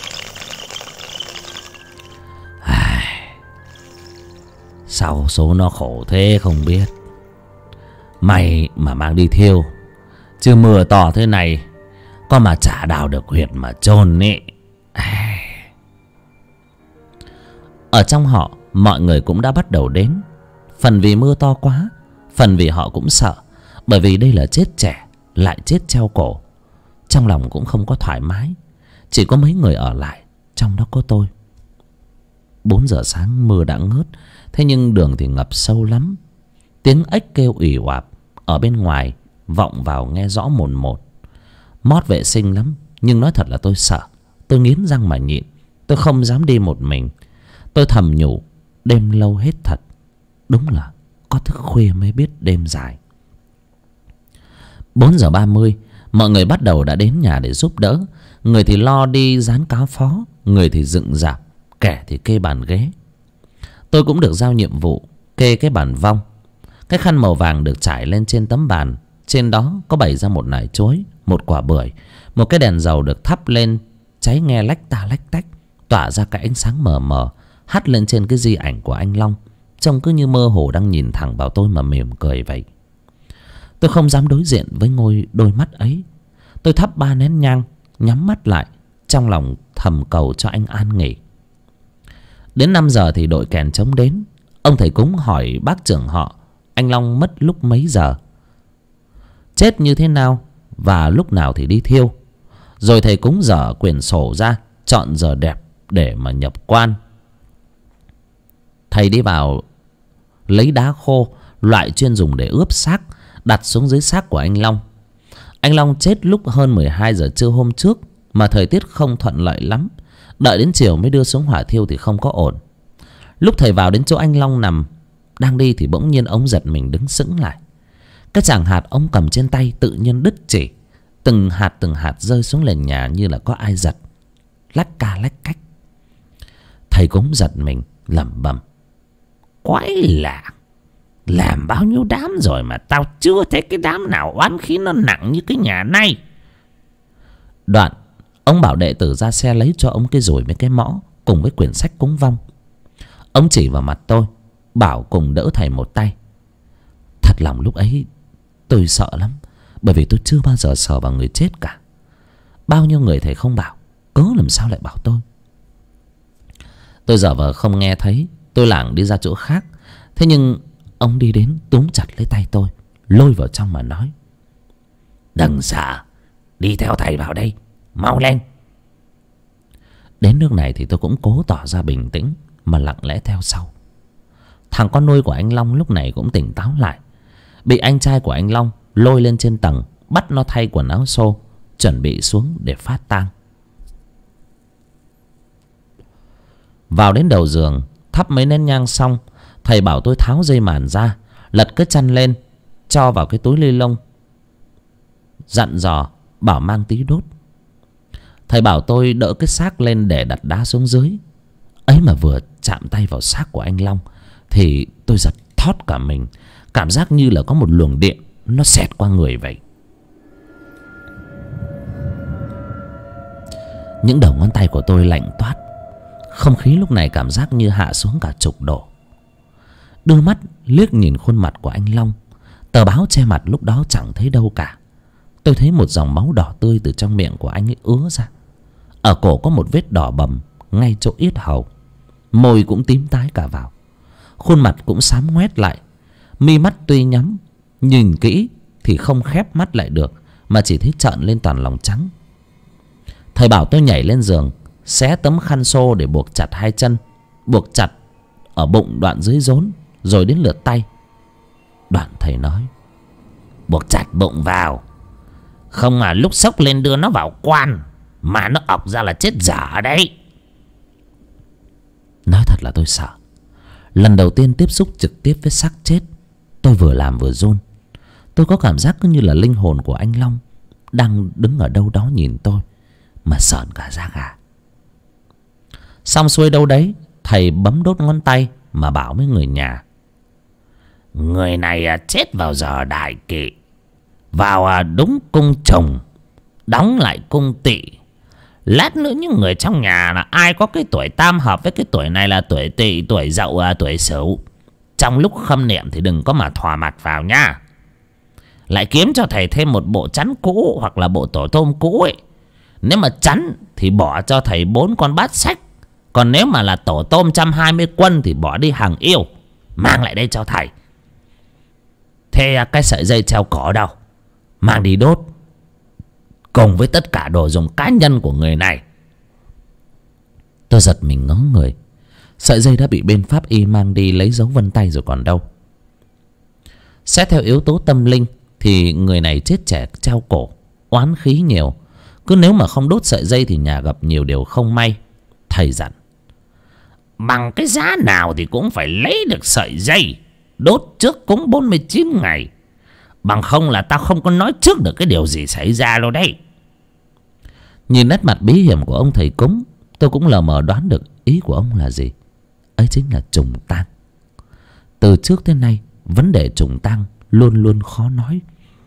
Sao số nó khổ thế không biết. May mà mang đi thiêu, chứ mưa to thế này có mà chả đào được huyệt mà chôn ý. Ở trong họ, mọi người cũng đã bắt đầu đến. Phần vì mưa to quá, phần vì họ cũng sợ. Bởi vì đây là chết trẻ, lại chết treo cổ. Trong lòng cũng không có thoải mái. Chỉ có mấy người ở lại, trong đó có tôi. 4 giờ sáng mưa đã ngớt, thế nhưng đường thì ngập sâu lắm. Tiếng ếch kêu ì oạp ở bên ngoài vọng vào nghe rõ mồn một. Mót vệ sinh lắm, nhưng nói thật là tôi sợ. Tôi nghiến răng mà nhịn. Tôi không dám đi một mình. Tôi thầm nhủ, đêm lâu hết thật. Đúng là có thức khuya mới biết đêm dài. 4 giờ 30, mọi người bắt đầu đã đến nhà để giúp đỡ. Người thì lo đi dán cáo phó, người thì dựng rạp, kẻ thì kê bàn ghế. Tôi cũng được giao nhiệm vụ kê cái bàn vong. Cái khăn màu vàng được trải lên trên tấm bàn. Trên đó có bày ra một nải chuối, một quả bưởi, một cái đèn dầu được thắp lên, cháy nghe lách ta lách tách, tỏa ra cái ánh sáng mờ mờ, hắt lên trên cái di ảnh của anh Long. Trông cứ như mơ hồ đang nhìn thẳng vào tôi mà mỉm cười vậy. Tôi không dám đối diện với đôi mắt ấy. Tôi thắp 3 nén nhang, nhắm mắt lại, trong lòng thầm cầu cho anh an nghỉ. Đến 5 giờ thì đội kèn trống đến. Ông thầy cúng hỏi bác trưởng họ anh Long mất lúc mấy giờ, chết như thế nào và lúc nào thì đi thiêu. Rồi thầy cúng dở quyển sổ ra, chọn giờ đẹp để mà nhập quan. Thầy đi vào lấy đá khô, loại chuyên dùng để ướp xác, đặt xuống dưới xác của anh Long. Anh Long chết lúc hơn 12 giờ trưa hôm trước, mà thời tiết không thuận lợi lắm. Đợi đến chiều mới đưa xuống hỏa thiêu thì không có ổn. Lúc thầy vào đến chỗ anh Long nằm đang đi thì bỗng nhiên ông giật mình đứng sững lại. Cái chàng hạt ông cầm trên tay tự nhiên đứt chỉ. Từng hạt rơi xuống nền nhà như là có ai giật, lách ca lách cách. Thầy cũng giật mình lẩm bẩm, quái lạ, làm bao nhiêu đám rồi mà tao chưa thấy cái đám nào oán khí nó nặng như cái nhà này. Đoạn ông bảo đệ tử ra xe lấy cho ông cái rủi với cái mõ cùng với quyển sách cúng vong. Ông chỉ vào mặt tôi, bảo cùng đỡ thầy một tay. Thật lòng lúc ấy tôi sợ lắm, bởi vì tôi chưa bao giờ sờ vào người chết cả. Bao nhiêu người thầy không bảo, cớ làm sao lại bảo tôi. Tôi giả vờ không nghe thấy, tôi lảng đi ra chỗ khác. Thế nhưng ông đi đến túm chặt lấy tay tôi, lôi vào trong mà nói, đừng sợ, đi theo thầy vào đây, mau lên. Đến nước này thì tôi cũng cố tỏ ra bình tĩnh mà lặng lẽ theo sau. Thằng con nuôi của anh Long lúc này cũng tỉnh táo lại, bị anh trai của anh Long lôi lên trên tầng, bắt nó thay quần áo xô, chuẩn bị xuống để phát tang. Vào đến đầu giường, thắp mấy nén nhang xong, thầy bảo tôi tháo dây màn ra, lật cái chăn lên, cho vào cái túi ni lông, dặn dò bảo mang tí đốt. Thầy bảo tôi đỡ cái xác lên để đặt đá xuống dưới. Ấy mà vừa chạm tay vào xác của anh Long thì tôi giật thót cả mình, cảm giác như là có một luồng điện nó xẹt qua người vậy. Những đầu ngón tay của tôi lạnh toát. Không khí lúc này cảm giác như hạ xuống cả chục độ. Đưa mắt liếc nhìn khuôn mặt của anh Long. Tờ báo che mặt lúc đó chẳng thấy đâu cả. Tôi thấy một dòng máu đỏ tươi từ trong miệng của anh ấy ứa ra. Ở cổ có một vết đỏ bầm ngay chỗ yết hầu. Môi cũng tím tái cả vào. Khuôn mặt cũng xám ngoét lại. Mi mắt tuy nhắm, nhìn kỹ thì không khép mắt lại được, mà chỉ thấy trợn lên toàn lòng trắng. Thầy bảo tôi nhảy lên giường, xé tấm khăn xô để buộc chặt hai chân, buộc chặt ở bụng đoạn dưới rốn, rồi đến lượt tay. Đoạn thầy nói, buộc chặt bụng vào, không mà lúc xốc lên đưa nó vào quan mà nó ọc ra là chết dở đấy. Nói thật là tôi sợ. Lần đầu tiên tiếp xúc trực tiếp với xác chết, tôi vừa làm vừa run. Tôi có cảm giác cứ như là linh hồn của anh Long đang đứng ở đâu đó nhìn tôi, mà sởn cả da gà. Xong xuôi đâu đấy, thầy bấm đốt ngón tay mà bảo với người nhà, người này chết vào giờ đại kỵ, vào đúng cung trùng, đóng lại cung tỵ. Lát nữa những người trong nhà là ai có cái tuổi tam hợp với cái tuổi này là tuổi tỵ, tuổi dậu, tuổi sửu, trong lúc khâm niệm thì đừng có mà thò mặt vào nha. Lại kiếm cho thầy thêm một bộ chắn cũ hoặc là bộ tổ tôm cũ ấy. Nếu mà chắn thì bỏ cho thầy 4 con bát sách. Còn nếu mà là tổ tôm 120 quân thì bỏ đi hàng yêu, mang lại đây cho thầy. Thế cái sợi dây treo cổ đâu? Mang đi đốt cùng với tất cả đồ dùng cá nhân của người này. Tôi giật mình ngớ người. Sợi dây đã bị bên pháp y mang đi lấy dấu vân tay rồi còn đâu. Xét theo yếu tố tâm linh thì người này chết trẻ treo cổ, oán khí nhiều. Cứ nếu mà không đốt sợi dây thì nhà gặp nhiều điều không may. Thầy dặn: bằng cái giá nào thì cũng phải lấy được sợi dây, đốt trước cúng 49 ngày. Bằng không là tao không có nói trước được cái điều gì xảy ra đâu đấy. Nhìn nét mặt bí hiểm của ông thầy cúng, tôi cũng lờ mờ đoán được ý của ông là gì. Ấy chính là trùng tang. Từ trước tới nay, vấn đề trùng tang luôn luôn khó nói.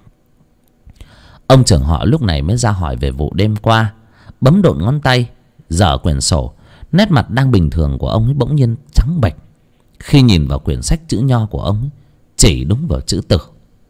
Ông trưởng họ lúc này mới ra hỏi về vụ đêm qua. Bấm độn ngón tay, dở quyển sổ. Nét mặt đang bình thường của ông ấy bỗng nhiên trắng bệch khi nhìn vào quyển sách chữ nho của ông ấy, chỉ đúng vào chữ tử.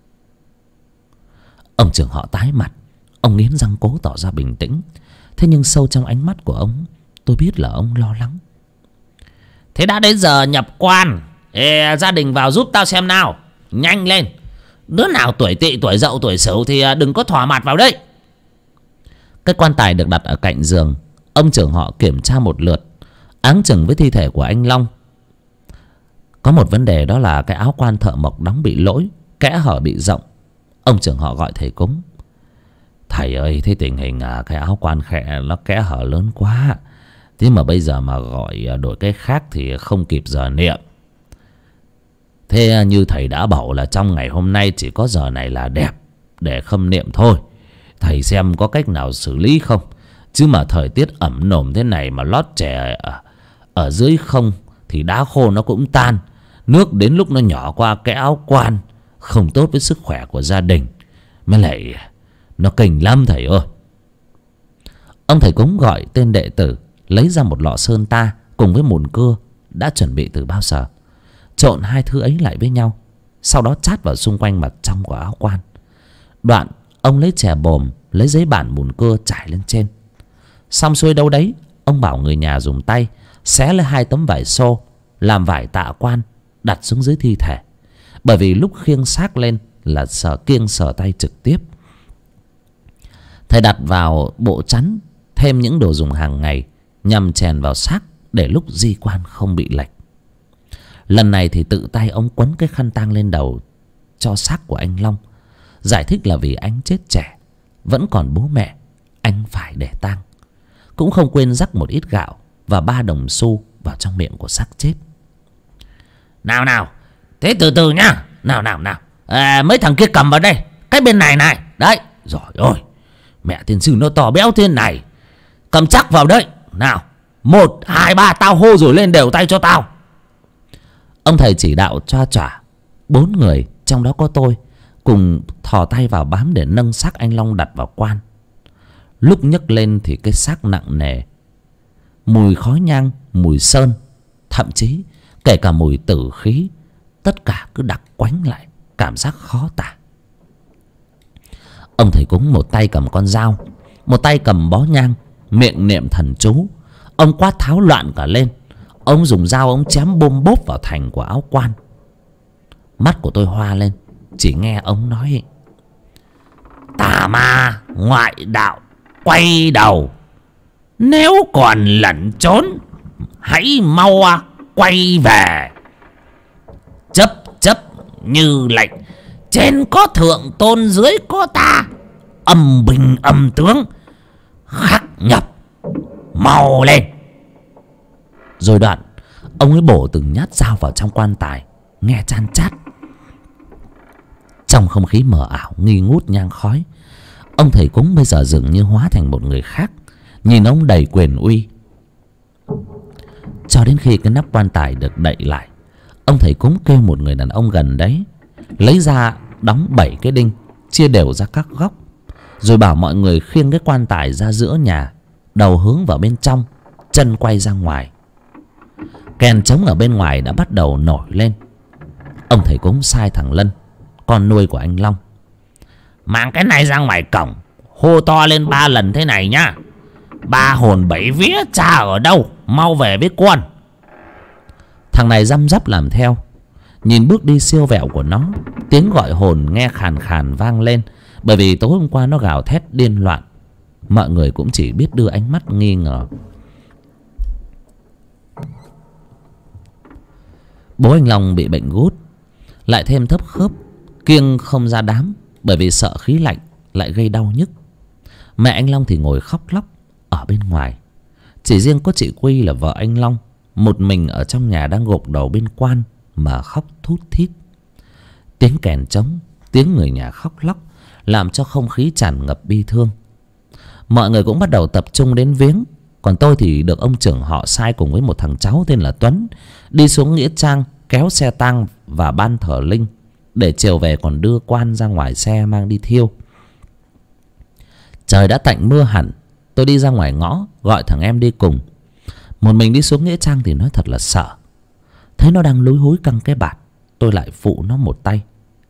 Ông trưởng họ tái mặt. Ông nghiến răng cố tỏ ra bình tĩnh. Thế nhưng sâu trong ánh mắt của ông, tôi biết là ông lo lắng. Thế đã đến giờ nhập quan. Ê, gia đình vào giúp tao xem nào. Nhanh lên. Đứa nào tuổi Tỵ, tuổi Dậu, tuổi Sửu thì đừng có thò mặt vào đây. Cái quan tài được đặt ở cạnh giường. Ông trưởng họ kiểm tra một lượt, áng chừng với thi thể của anh Long. Có một vấn đề, đó là cái áo quan thợ mộc đóng bị lỗi, kẽ hở bị rộng. Ông trưởng họ gọi thầy cúng: thầy ơi, thế tình hình cái áo quan khẽ nó kẽ hở lớn quá. Thế mà bây giờ mà gọi đổi cái khác thì không kịp giờ niệm. Thế như thầy đã bảo là trong ngày hôm nay chỉ có giờ này là đẹp để khâm niệm thôi. Thầy xem có cách nào xử lý không? Chứ mà thời tiết ẩm nồm thế này mà lót chè ở dưới không thì đá khô nó cũng tan. Nước đến lúc nó nhỏ qua cái áo quan, không tốt với sức khỏe của gia đình. Mới lại nó kinh lắm thầy ơi. Ông thầy cúng gọi tên đệ tử, lấy ra một lọ sơn ta cùng với mùn cưa đã chuẩn bị từ bao giờ. Trộn hai thứ ấy lại với nhau, sau đó chát vào xung quanh mặt trong của áo quan. Đoạn ông lấy chè bồm, lấy giấy bản mùn cưa trải lên trên. Xong xuôi đâu đấy, ông bảo người nhà dùng tay xé lấy 2 tấm vải xô làm vải tạ quan, đặt xuống dưới thi thể. Bởi vì lúc khiêng xác lên là sờ tay trực tiếp. Thầy đặt vào bộ chắn thêm những đồ dùng hàng ngày nhằm chèn vào xác để lúc di quan không bị lệch. Lần này thì tự tay ông quấn cái khăn tang lên đầu cho xác của anh Long, giải thích là vì anh chết trẻ, vẫn còn bố mẹ, anh phải để tang. Cũng không quên rắc một ít gạo và 3 đồng xu vào trong miệng của xác chết. Nào nào, thế từ từ nhá. Nào nào nào, mấy thằng kia cầm vào đây, cái bên này này. Đấy, rồi ôi, mẹ tiên sư nó to béo thế này. Cầm chắc vào đây. Nào, 1, 2, 3, tao hô rồi lên đều tay cho tao. Ông thầy chỉ đạo choa chỏa. 4 người, trong đó có tôi, cùng thò tay vào bám để nâng xác anh Long đặt vào quan. Lúc nhấc lên thì cái xác nặng nề, mùi khói nhang, mùi sơn, thậm chí kể cả mùi tử khí, tất cả cứ đặc quánh lại, cảm giác khó tả. Ông thầy cúng một tay cầm con dao, một tay cầm bó nhang, miệng niệm thần chú. Ông quát tháo loạn cả lên. Ông dùng dao ông chém bôm bốp vào thành của áo quan. Mắt của tôi hoa lên, chỉ nghe ông nói: tà ma ngoại đạo quay đầu, nếu còn lẩn trốn hãy mau quay về. Chấp như lệnh, trên có thượng tôn dưới có ta, âm binh âm tướng khắc nhập, mau lên. Rồi đoạn ông ấy bổ từng nhát dao vào trong quan tài, nghe chan chát. Trong không khí mờ ảo nghi ngút nhang khói, ông thầy cúng bây giờ dường như hóa thành một người khác. Nhìn ông đầy quyền uy. Cho đến khi cái nắp quan tài được đậy lại, ông thầy cúng kêu một người đàn ông gần đấy lấy ra đóng 7 cái đinh, chia đều ra các góc, rồi bảo mọi người khiêng cái quan tài ra giữa nhà, đầu hướng vào bên trong, chân quay ra ngoài. Kèn trống ở bên ngoài đã bắt đầu nổi lên. Ông thầy cúng sai thằng Lân, con nuôi của anh Long: mang cái này ra ngoài cổng, hô to lên 3 lần thế này nhá: 3 hồn 7 vía cha ở đâu, mau về với con. Thằng này răm rắp làm theo. Nhìn bước đi siêu vẹo của nó, tiếng gọi hồn nghe khàn khàn vang lên. Bởi vì tối hôm qua nó gào thét điên loạn. Mọi người cũng chỉ biết đưa ánh mắt nghi ngờ. Bố anh Long bị bệnh gút, lại thêm thấp khớp, kiêng không ra đám bởi vì sợ khí lạnh lại gây đau nhức. Mẹ anh Long thì ngồi khóc lóc ở bên ngoài. Chỉ riêng có chị Quy là vợ anh Long, một mình ở trong nhà đang gục đầu bên quan mà khóc thút thít. Tiếng kèn trống, tiếng người nhà khóc lóc làm cho không khí tràn ngập bi thương. Mọi người cũng bắt đầu tập trung đến viếng. Còn tôi thì được ông trưởng họ sai cùng với một thằng cháu tên là Tuấn đi xuống nghĩa trang kéo xe tang và ban thờ linh, để chiều về còn đưa quan ra ngoài xe mang đi thiêu. Trời đã tạnh mưa hẳn. Tôi đi ra ngoài ngõ gọi thằng em đi cùng. Một mình đi xuống nghĩa trang thì nói thật là sợ. Thấy nó đang lúi húi căng cái bạt, tôi lại phụ nó một tay.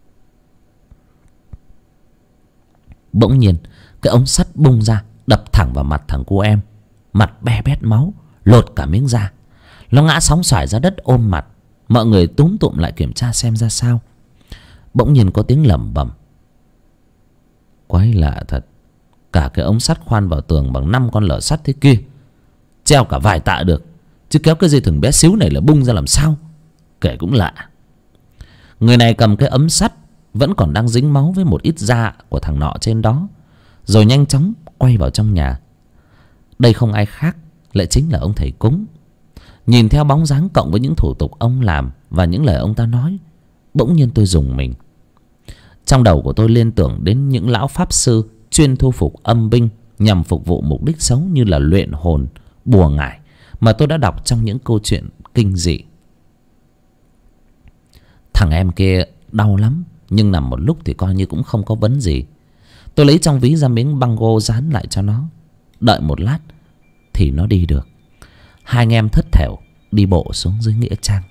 Bỗng nhiên cái ống sắt bung ra, đập thẳng vào mặt thằng cô em. Mặt be bét máu, lột cả miếng da. Nó ngã sóng xoài ra đất ôm mặt. Mọi người túm tụm lại kiểm tra xem ra sao. Bỗng nhiên có tiếng lẩm bẩm: quái lạ thật, cả cái ống sắt khoan vào tường bằng 5 con lở sắt thế kia, treo cả vài tạ được, chứ kéo cái dây thừng bé xíu này là bung ra làm sao. Kể cũng lạ. Người này cầm cái ấm sắt vẫn còn đang dính máu với một ít da của thằng nọ trên đó, rồi nhanh chóng quay vào trong nhà. Đây không ai khác lại chính là ông thầy cúng. Nhìn theo bóng dáng cộng với những thủ tục ông làm và những lời ông ta nói, bỗng nhiên tôi rùng mình. Trong đầu của tôi liên tưởng đến những lão pháp sư chuyên thu phục âm binh nhằm phục vụ mục đích xấu như là luyện hồn, bùa ngải mà tôi đã đọc trong những câu chuyện kinh dị. Thằng em kia đau lắm, nhưng nằm một lúc thì coi như cũng không có vấn gì. Tôi lấy trong ví ra miếng băng gô dán lại cho nó. Đợi một lát thì nó đi được. Hai anh em thất thểu đi bộ xuống dưới nghĩa trang.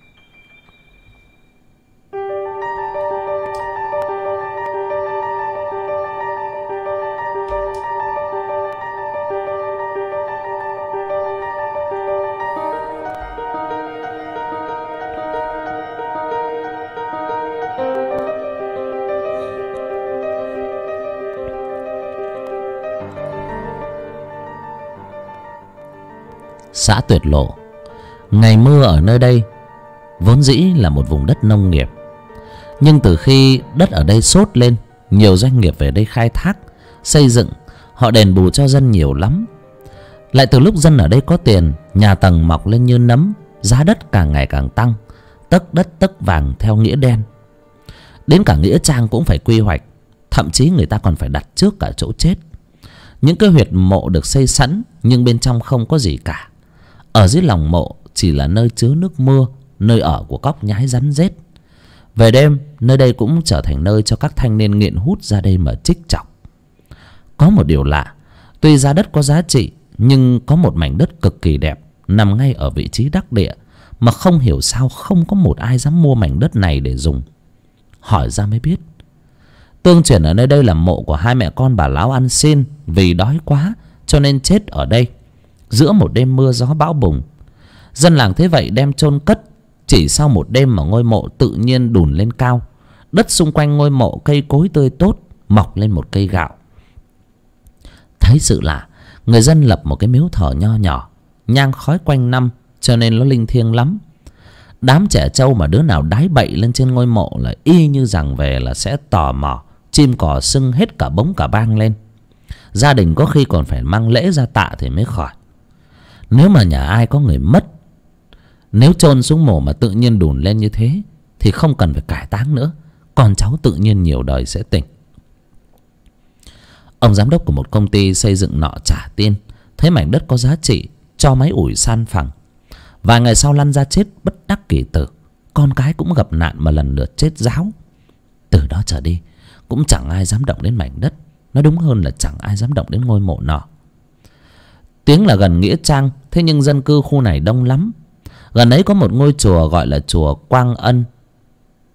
Xã Tuyệt Lộ. Ngày mưa ở nơi đây vốn dĩ là một vùng đất nông nghiệp, nhưng từ khi đất ở đây sốt lên, nhiều doanh nghiệp về đây khai thác, xây dựng, họ đền bù cho dân nhiều lắm. Lại từ lúc dân ở đây có tiền, nhà tầng mọc lên như nấm, giá đất càng ngày càng tăng, tấc đất tấc vàng theo nghĩa đen. Đến cả nghĩa trang cũng phải quy hoạch, thậm chí người ta còn phải đặt trước cả chỗ chết. Những cái huyệt mộ được xây sẵn nhưng bên trong không có gì cả. Ở dưới lòng mộ chỉ là nơi chứa nước mưa, nơi ở của cóc nhái rắn rết. Về đêm, nơi đây cũng trở thành nơi cho các thanh niên nghiện hút ra đây mà trích chọc. Có một điều lạ, tuy giá đất có giá trị, nhưng có một mảnh đất cực kỳ đẹp nằm ngay ở vị trí đắc địa, mà không hiểu sao không có một ai dám mua mảnh đất này để dùng. Hỏi ra mới biết, tương truyền ở nơi đây là mộ của hai mẹ con bà lão ăn xin, vì đói quá cho nên chết ở đây giữa một đêm mưa gió bão bùng. Dân làng thế vậy đem chôn cất. Chỉ sau một đêm mà ngôi mộ tự nhiên đùn lên cao. Đất xung quanh ngôi mộ cây cối tươi tốt, mọc lên một cây gạo. Thấy sự lạ, người dân lập một cái miếu thờ nho nhỏ, nhang khói quanh năm, cho nên nó linh thiêng lắm. Đám trẻ trâu mà đứa nào đái bậy lên trên ngôi mộ là y như rằng về là sẽ tò mò, chim cò sưng hết cả bống cả bang lên. Gia đình có khi còn phải mang lễ ra tạ thì mới khỏi. Nếu mà nhà ai có người mất, nếu chôn xuống mồ mà tự nhiên đùn lên như thế thì không cần phải cải táng nữa, con cháu tự nhiên nhiều đời sẽ tỉnh. Ông giám đốc của một công ty xây dựng nọ trả tiền, thấy mảnh đất có giá trị, cho máy ủi san phẳng. Vài ngày sau lăn ra chết bất đắc kỳ tử. Con cái cũng gặp nạn mà lần lượt chết ráo. Từ đó trở đi cũng chẳng ai dám động đến mảnh đất, nói đúng hơn là chẳng ai dám động đến ngôi mộ nọ. Tiếng là gần nghĩa trang, thế nhưng dân cư khu này đông lắm. Gần ấy có một ngôi chùa gọi là chùa Quang Ân.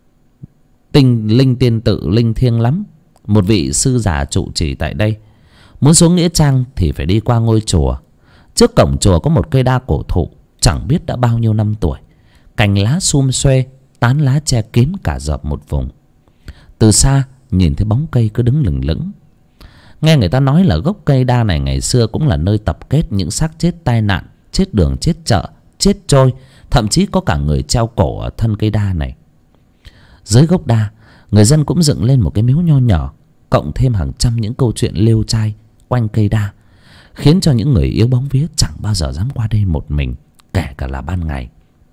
linh tiên tự linh thiêng lắm. Một vị sư già trụ trì tại đây. Muốn xuống nghĩa trang thì phải đi qua ngôi chùa. Trước cổng chùa có một cây đa cổ thụ chẳng biết đã bao nhiêu năm tuổi. Cành lá sum xuê, tán lá che kín cả dợp một vùng. Từ xa nhìn thấy bóng cây cứ đứng lửng lững. Nghe người ta nói là gốc cây đa này ngày xưa cũng là nơi tập kết những xác chết tai nạn, chết đường, chết chợ, chết trôi. Thậm chí có cả người treo cổ ở thân cây đa này. Dưới gốc đa, người dân cũng dựng lên một cái miếu nho nhỏ, cộng thêm hàng trăm những câu chuyện liêu trai quanh cây đa, khiến cho những người yếu bóng vía chẳng bao giờ dám qua đây một mình, kể cả là ban ngày.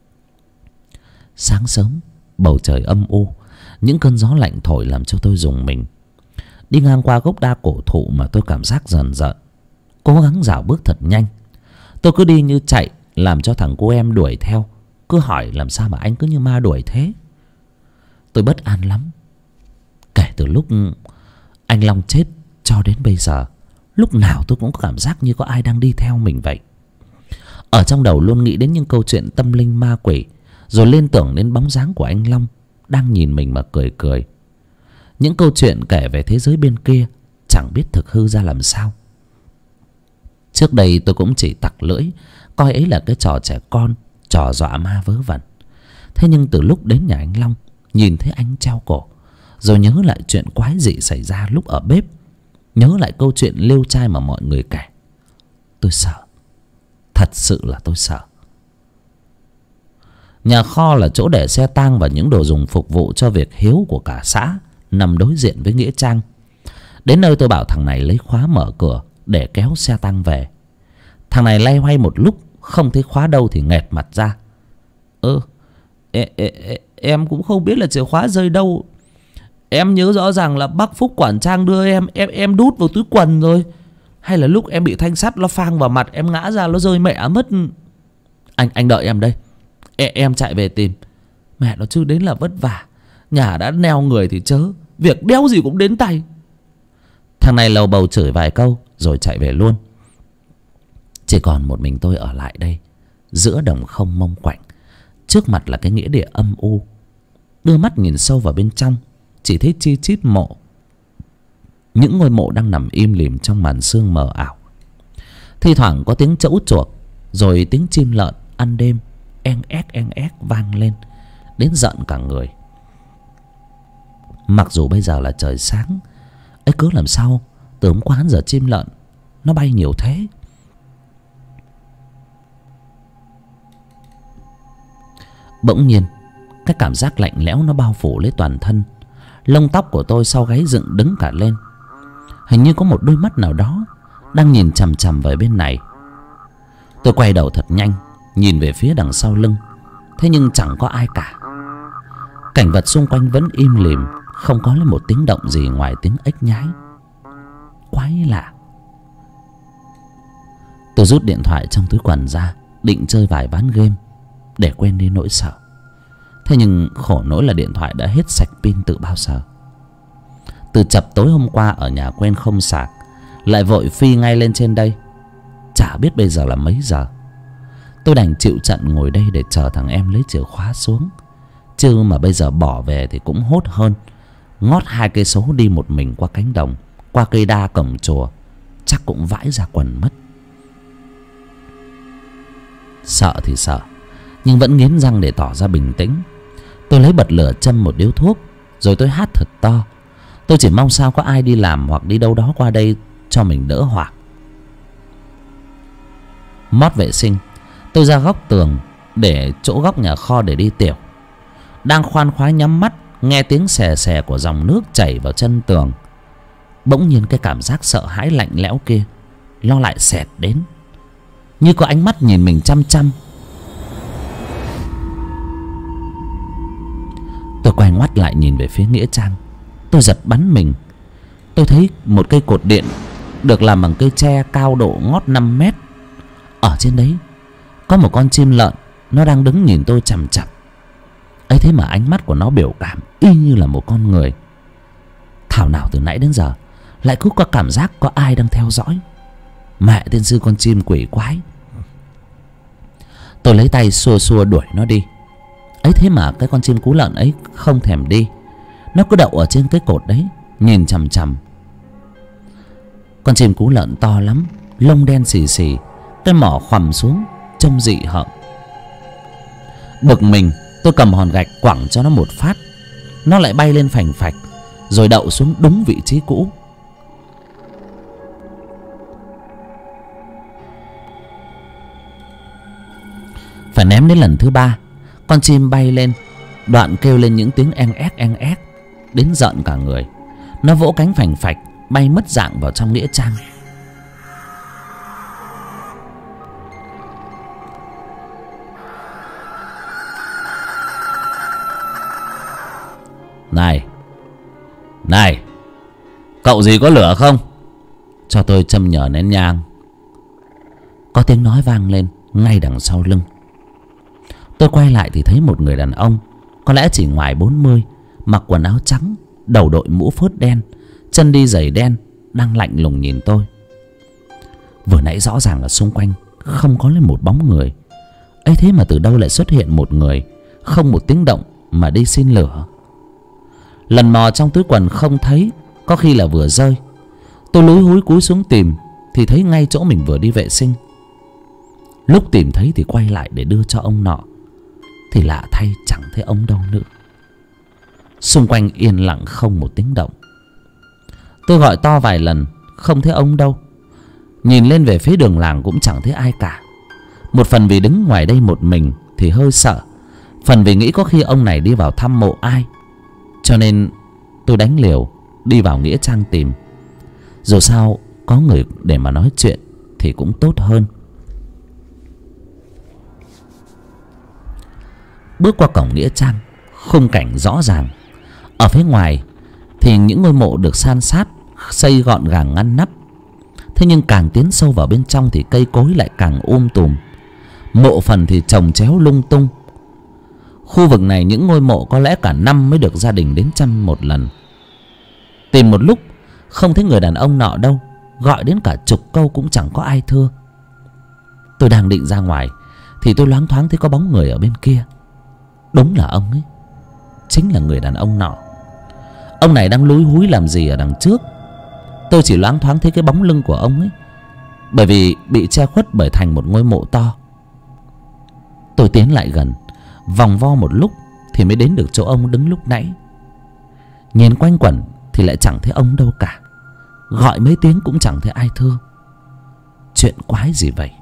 Sáng sớm, bầu trời âm u, những cơn gió lạnh thổi làm cho tôi rùng mình. Đi ngang qua gốc đa cổ thụ mà tôi cảm giác rờn rợn, cố gắng dạo bước thật nhanh. Tôi cứ đi như chạy, làm cho thằng cô em đuổi theo, cứ hỏi làm sao mà anh cứ như ma đuổi thế. Tôi bất an lắm. Kể từ lúc anh Long chết cho đến bây giờ, lúc nào tôi cũng có cảm giác như có ai đang đi theo mình vậy. Ở trong đầu luôn nghĩ đến những câu chuyện tâm linh ma quỷ, rồi liên tưởng đến bóng dáng của anh Long đang nhìn mình mà cười cười. Những câu chuyện kể về thế giới bên kia chẳng biết thực hư ra làm sao. Trước đây tôi cũng chỉ tặc lưỡi, coi ấy là cái trò trẻ con, trò dọa ma vớ vẩn. Thế nhưng từ lúc đến nhà anh Long, nhìn thấy anh treo cổ, rồi nhớ lại chuyện quái dị xảy ra lúc ở bếp, nhớ lại câu chuyện liêu trai mà mọi người kể, tôi sợ. Thật sự là tôi sợ. Nhà kho là chỗ để xe tang và những đồ dùng phục vụ cho việc hiếu của cả xã, nằm đối diện với nghĩa trang. Đến nơi tôi bảo thằng này lấy khóa mở cửa để kéo xe tang về. Thằng này loay hoay một lúc không thấy khóa đâu thì nghẹt mặt ra. Em cũng không biết là chìa khóa rơi đâu. Em nhớ rõ ràng là bác Phúc quản trang đưa em đút vào túi quần rồi. Hay là lúc em bị thanh sắt nó phang vào mặt, em ngã ra nó rơi mẹ mất. Anh đợi em đây, em chạy về tìm. Mẹ nó chứ đến là vất vả. Nhà đã neo người thì chớ, việc đéo gì cũng đến tay. Thằng này lầu bầu chửi vài câu rồi chạy về luôn. Chỉ còn một mình tôi ở lại đây, giữa đồng không mông quạnh. Trước mặt là cái nghĩa địa âm u. Đưa mắt nhìn sâu vào bên trong, chỉ thấy chi chít mộ. Những ngôi mộ đang nằm im lìm trong màn sương mờ ảo. Thi thoảng có tiếng trẫu chuộc, rồi tiếng chim lợn ăn đêm en ét vang lên, đến giận cả người. Mặc dù bây giờ là trời sáng ấy, cứ làm sao từ hôm qua đến giờ chim lợn nó bay nhiều thế. Bỗng nhiên cái cảm giác lạnh lẽo nó bao phủ lấy toàn thân. Lông tóc của tôi sau gáy dựng đứng cả lên. Hình như có một đôi mắt nào đó đang nhìn chằm chằm về bên này. Tôi quay đầu thật nhanh, nhìn về phía đằng sau lưng. Thế nhưng chẳng có ai cả. Cảnh vật xung quanh vẫn im lìm, không có lấy một tiếng động gì ngoài tiếng ếch nhái. Quái lạ. Tôi rút điện thoại trong túi quần ra, định chơi vài ván game để quên đi nỗi sợ. Thế nhưng khổ nỗi là điện thoại đã hết sạch pin từ bao giờ. Từ chập tối hôm qua ở nhà quen không sạc, lại vội phi ngay lên trên đây. Chả biết bây giờ là mấy giờ. Tôi đành chịu trận ngồi đây để chờ thằng em lấy chìa khóa xuống. Chứ mà bây giờ bỏ về thì cũng hốt hơn. Ngót 2 cây số đi một mình qua cánh đồng, qua cây đa cổng chùa, chắc cũng vãi ra quần mất. Sợ thì sợ, nhưng vẫn nghiến răng để tỏ ra bình tĩnh. Tôi lấy bật lửa châm một điếu thuốc, rồi tôi hát thật to. Tôi chỉ mong sao có ai đi làm hoặc đi đâu đó qua đây cho mình đỡ hoảng. Mót vệ sinh, tôi ra góc tường để chỗ góc nhà kho để đi tiểu. Đang khoan khoái nhắm mắt, nghe tiếng xè xè của dòng nước chảy vào chân tường. Bỗng nhiên cái cảm giác sợ hãi lạnh lẽo kia nó lại xẹt đến, như có ánh mắt nhìn mình chăm chăm. Tôi quay ngoắt lại nhìn về phía nghĩa trang. Tôi giật bắn mình. Tôi thấy một cây cột điện được làm bằng cây tre cao độ ngót 5 mét. Ở trên đấy có một con chim lợn, nó đang đứng nhìn tôi chằm chằm. ấy thế mà ánh mắt của nó biểu cảm y như là một con người. Thảo nào từ nãy đến giờ lại cứ có cảm giác có ai đang theo dõi. Mẹ tiên sư con chim quỷ quái. Tôi lấy tay xua xua đuổi nó đi. ấy thế mà cái con chim cú lợn ấy không thèm đi. Nó cứ đậu ở trên cái cột đấy, nhìn chằm chằm. Con chim cú lợn to lắm, lông đen xì xì, cái mỏ khoằm xuống trông dị hợm. Bực mình, tôi cầm hòn gạch quẳng cho nó một phát. Nó lại bay lên phành phạch, rồi đậu xuống đúng vị trí cũ. Phải ném đến lần thứ 3, con chim bay lên, đoạn kêu lên những tiếng eng ép đến giận cả người. Nó vỗ cánh phành phạch, bay mất dạng vào trong nghĩa trang. Này, cậu gì có lửa không? Cho tôi châm nhờ nén nhang. Có tiếng nói vang lên ngay đằng sau lưng. Tôi quay lại thì thấy một người đàn ông, có lẽ chỉ ngoài 40, mặc quần áo trắng, đầu đội mũ phớt đen, chân đi giày đen, đang lạnh lùng nhìn tôi. Vừa nãy rõ ràng là xung quanh không có lên một bóng người, ấy thế mà từ đâu lại xuất hiện một người, không một tiếng động mà đi xin lửa. Lần mò trong túi quần không thấy, có khi là vừa rơi. Tôi lúi húi cúi xuống tìm thì thấy ngay chỗ mình vừa đi vệ sinh. Lúc tìm thấy thì quay lại để đưa cho ông nọ, thì lạ thay chẳng thấy ông đâu nữa. Xung quanh yên lặng không một tiếng động. Tôi gọi to vài lần không thấy ông đâu. Nhìn lên về phía đường làng cũng chẳng thấy ai cả. Một phần vì đứng ngoài đây một mình thì hơi sợ, phần vì nghĩ có khi ông này đi vào thăm mộ ai, cho nên tôi đánh liều đi vào nghĩa trang tìm. Dù sao có người để mà nói chuyện thì cũng tốt hơn. Bước qua cổng nghĩa trang, khung cảnh rõ ràng. Ở phía ngoài thì những ngôi mộ được san sát, xây gọn gàng ngăn nắp. Thế nhưng càng tiến sâu vào bên trong thì cây cối lại càng tùm. Mộ phần thì chồng chéo lung tung. Khu vực này những ngôi mộ có lẽ cả năm mới được gia đình đến chăm một lần. Tìm một lúc không thấy người đàn ông nọ đâu, gọi đến cả chục câu cũng chẳng có ai thưa. Tôi đang định ra ngoài thì tôi loáng thoáng thấy có bóng người ở bên kia. Đúng là ông ấy, chính là người đàn ông nọ. Ông này đang lúi húi làm gì ở đằng trước. Tôi chỉ loáng thoáng thấy cái bóng lưng của ông ấy, bởi vì bị che khuất bởi thành một ngôi mộ to. Tôi tiến lại gần, vòng vo một lúc thì mới đến được chỗ ông đứng lúc nãy. Nhìn quanh quẩn thì lại chẳng thấy ông đâu cả. Gọi mấy tiếng cũng chẳng thấy ai thưa. Chuyện quái gì vậy?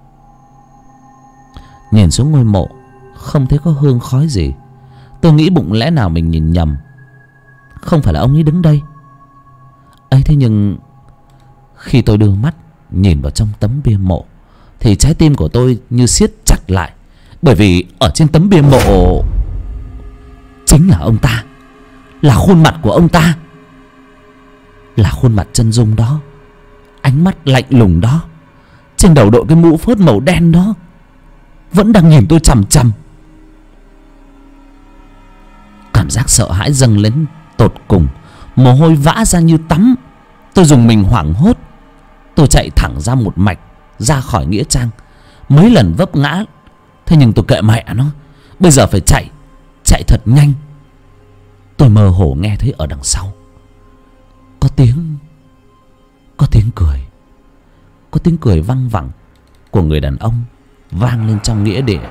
Nhìn xuống ngôi mộ không thấy có hương khói gì. Tôi nghĩ bụng lẽ nào mình nhìn nhầm, không phải là ông ấy đứng đây ấy. Thế nhưng khi tôi đưa mắt nhìn vào trong tấm bia mộ thì trái tim của tôi như siết chặt lại, bởi vì ở trên tấm bia mộ chính là ông ta, là khuôn mặt của ông ta, là khuôn mặt chân dung đó, ánh mắt lạnh lùng đó, trên đầu đội cái mũ phớt màu đen đó, vẫn đang nhìn tôi chằm chằm. Cảm giác sợ hãi dâng lên tột cùng, mồ hôi vã ra như tắm. Tôi dùng mình hoảng hốt. Tôi chạy thẳng ra một mạch ra khỏi nghĩa trang, mấy lần vấp ngã. Thế nhưng tôi kệ mẹ nó, bây giờ phải chạy, chạy thật nhanh. Tôi mơ hồ nghe thấy ở đằng sau có tiếng cười, có tiếng cười văng vẳng của người đàn ông vang lên trong nghĩa địa.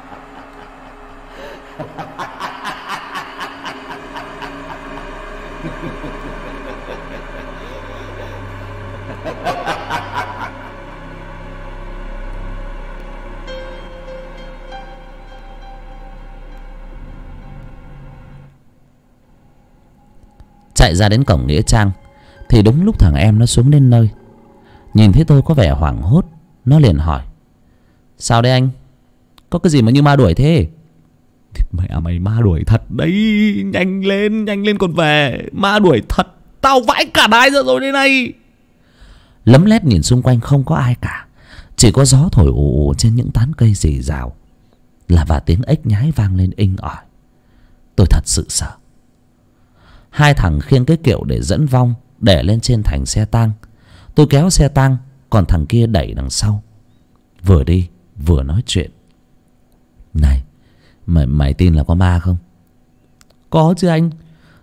Chạy ra đến cổng nghĩa trang thì đúng lúc thằng em nó xuống đến nơi. Nhìn thấy tôi có vẻ hoảng hốt, nó liền hỏi: sao đấy anh? Có cái gì mà như ma đuổi thế? Mẹ mày, ma đuổi thật đấy. Nhanh lên còn về. Ma đuổi thật, tao vãi cả đái ra rồi đây này. Lấm lét nhìn xung quanh không có ai cả, chỉ có gió thổi ù ù trên những tán cây rì rào, là và tiếng ếch nhái vang lên inh ỏi. Tôi thật sự sợ. Hai thằng khiêng cái kiệu để dẫn vong để lên trên thành xe tang. Tôi kéo xe tang, còn thằng kia đẩy đằng sau. Vừa đi vừa nói chuyện: này, mày tin là có ma không? Có chứ anh.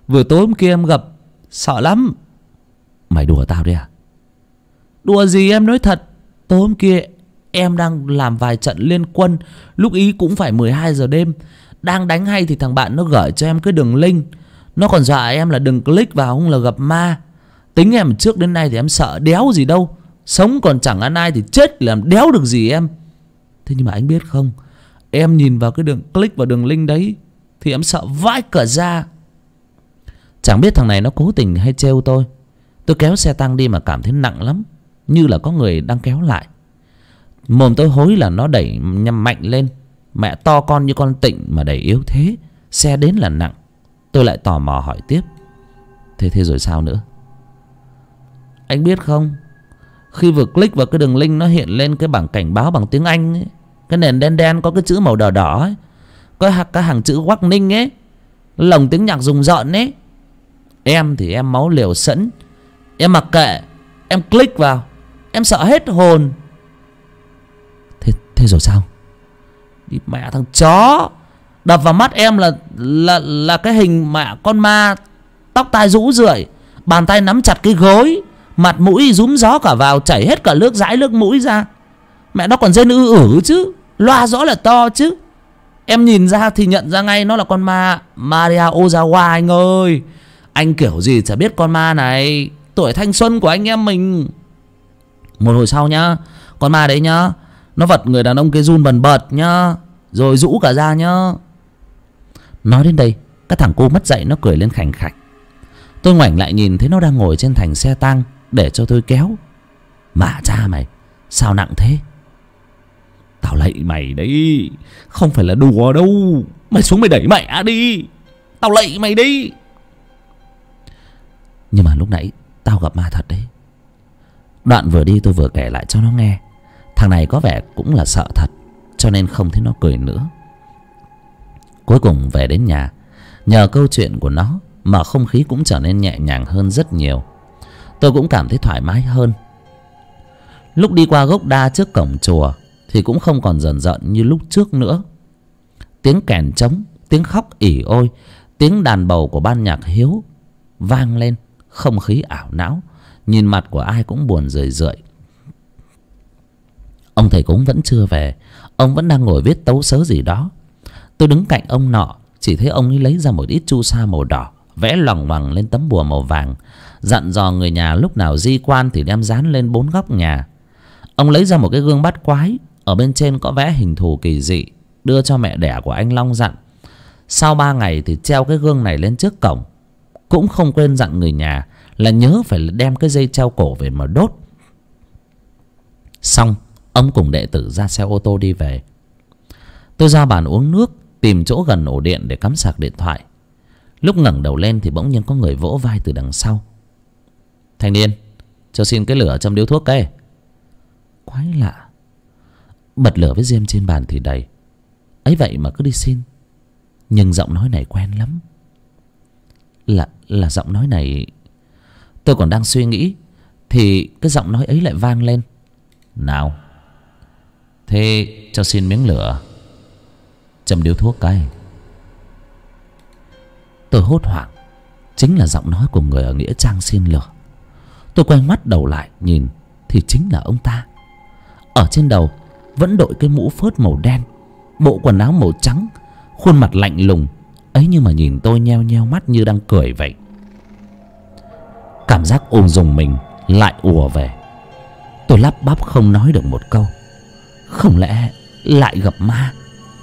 Vừa tối hôm kia em gặp, sợ lắm. Mày đùa tao đấy à? Đùa gì, em nói thật. Tối hôm kia em đang làm vài trận liên quân, lúc ý cũng phải 12 giờ đêm. Đang đánh hay thì thằng bạn nó gửi cho em cái đường link. Nó còn dọa em là đừng click vào không là gặp ma. Tính em trước đến nay thì em sợ đéo gì đâu. Sống còn chẳng ăn ai thì chết làm đéo được gì em. Thế nhưng mà anh biết không, em nhìn vào cái đường click vào đường link đấy thì em sợ vãi cả da. Chẳng biết thằng này nó cố tình hay trêu tôi. Tôi kéo xe tăng đi mà cảm thấy nặng lắm, như là có người đang kéo lại. Mồm tôi hối là nó đẩy nhằm mạnh lên. Mẹ to con như con Tịnh mà đẩy yếu thế, xe đến là nặng. Tôi lại tò mò hỏi tiếp. Thế rồi sao nữa? Anh biết không, khi vừa click vào cái đường link nó hiện lên cái bảng cảnh báo bằng tiếng Anh ấy. Cái nền đen đen có cái chữ màu đỏ đỏ ấy, có cái hàng chữ warning ấy, lồng tiếng nhạc rùng rợn ấy. Em thì em máu liều sẵn, em mặc kệ, em click vào, em sợ hết hồn. Thế rồi sao? Đi mẹ thằng chó. Đập vào mắt em là cái hình mẹ con ma, tóc tai rũ rượi, bàn tay nắm chặt cái gối, mặt mũi rúm gió cả vào, chảy hết cả nước dãi nước mũi ra. Mẹ nó còn rên ư chứ, loa rõ là to chứ. Em nhìn ra thì nhận ra ngay nó là con ma Maria Ozawa anh ơi. Anh kiểu gì chả biết con ma này, tuổi thanh xuân của anh em mình. Một hồi sau nhá, con ma đấy nhá, nó vật người đàn ông kia run bần bật nhá, rồi rũ cả ra nhá. Nói đến đây, cái thằng cu mất dạy nó cười lên khành khạch. Tôi ngoảnh lại nhìn thấy nó đang ngồi trên thành xe tăng để cho tôi kéo. Mà cha mày, sao nặng thế? Tao lạy mày đấy, không phải là đùa đâu. Mày xuống mày đẩy mẹ đi, tao lạy mày đi. Nhưng mà lúc nãy tao gặp ma thật đấy. Đoạn vừa đi tôi vừa kể lại cho nó nghe. Thằng này có vẻ cũng là sợ thật, cho nên không thấy nó cười nữa. Cuối cùng về đến nhà, nhờ câu chuyện của nó mà không khí cũng trở nên nhẹ nhàng hơn rất nhiều. Tôi cũng cảm thấy thoải mái hơn. Lúc đi qua gốc đa trước cổng chùa thì cũng không còn rờn rợn như lúc trước nữa. Tiếng kèn trống, tiếng khóc ỉ ôi, tiếng đàn bầu của ban nhạc Hiếu vang lên. Không khí ảo não, nhìn mặt của ai cũng buồn rười rượi. Ông thầy cúng vẫn chưa về, ông vẫn đang ngồi viết tấu sớ gì đó. Tôi đứng cạnh ông nọ, chỉ thấy ông ấy lấy ra một ít chu sa màu đỏ, vẽ loằng ngoằng lên tấm bùa màu vàng, dặn dò người nhà lúc nào di quan thì đem dán lên 4 góc nhà. Ông lấy ra một cái gương bát quái, ở bên trên có vẽ hình thù kỳ dị, đưa cho mẹ đẻ của anh Long dặn sau 3 ngày thì treo cái gương này lên trước cổng. Cũng không quên dặn người nhà là nhớ phải đem cái dây treo cổ về mà đốt. Xong, ông cùng đệ tử ra xe ô tô đi về. Tôi ra bàn uống nước, tìm chỗ gần ổ điện để cắm sạc điện thoại. Lúc ngẩng đầu lên thì bỗng nhiên có người vỗ vai từ đằng sau. Thanh niên, cho xin cái lửa châm điếu thuốc cái. Quái lạ, bật lửa với diêm trên bàn thì đầy, ấy vậy mà cứ đi xin. Nhưng giọng nói này quen lắm. Là giọng nói này. Tôi còn đang suy nghĩ thì cái giọng nói ấy lại vang lên. Nào, thế cho xin miếng lửa, châm điếu thuốc cái. Tôi hốt hoảng, chính là giọng nói của người ở nghĩa trang xin lửa. Tôi quay mắt đầu lại nhìn thì chính là ông ta. Ở trên đầu vẫn đội cái mũ phớt màu đen, bộ quần áo màu trắng, khuôn mặt lạnh lùng ấy, nhưng mà nhìn tôi nheo nheo mắt như đang cười vậy. Cảm giác ung dung mình lại ùa về. Tôi lắp bắp không nói được một câu. Không lẽ lại gặp ma?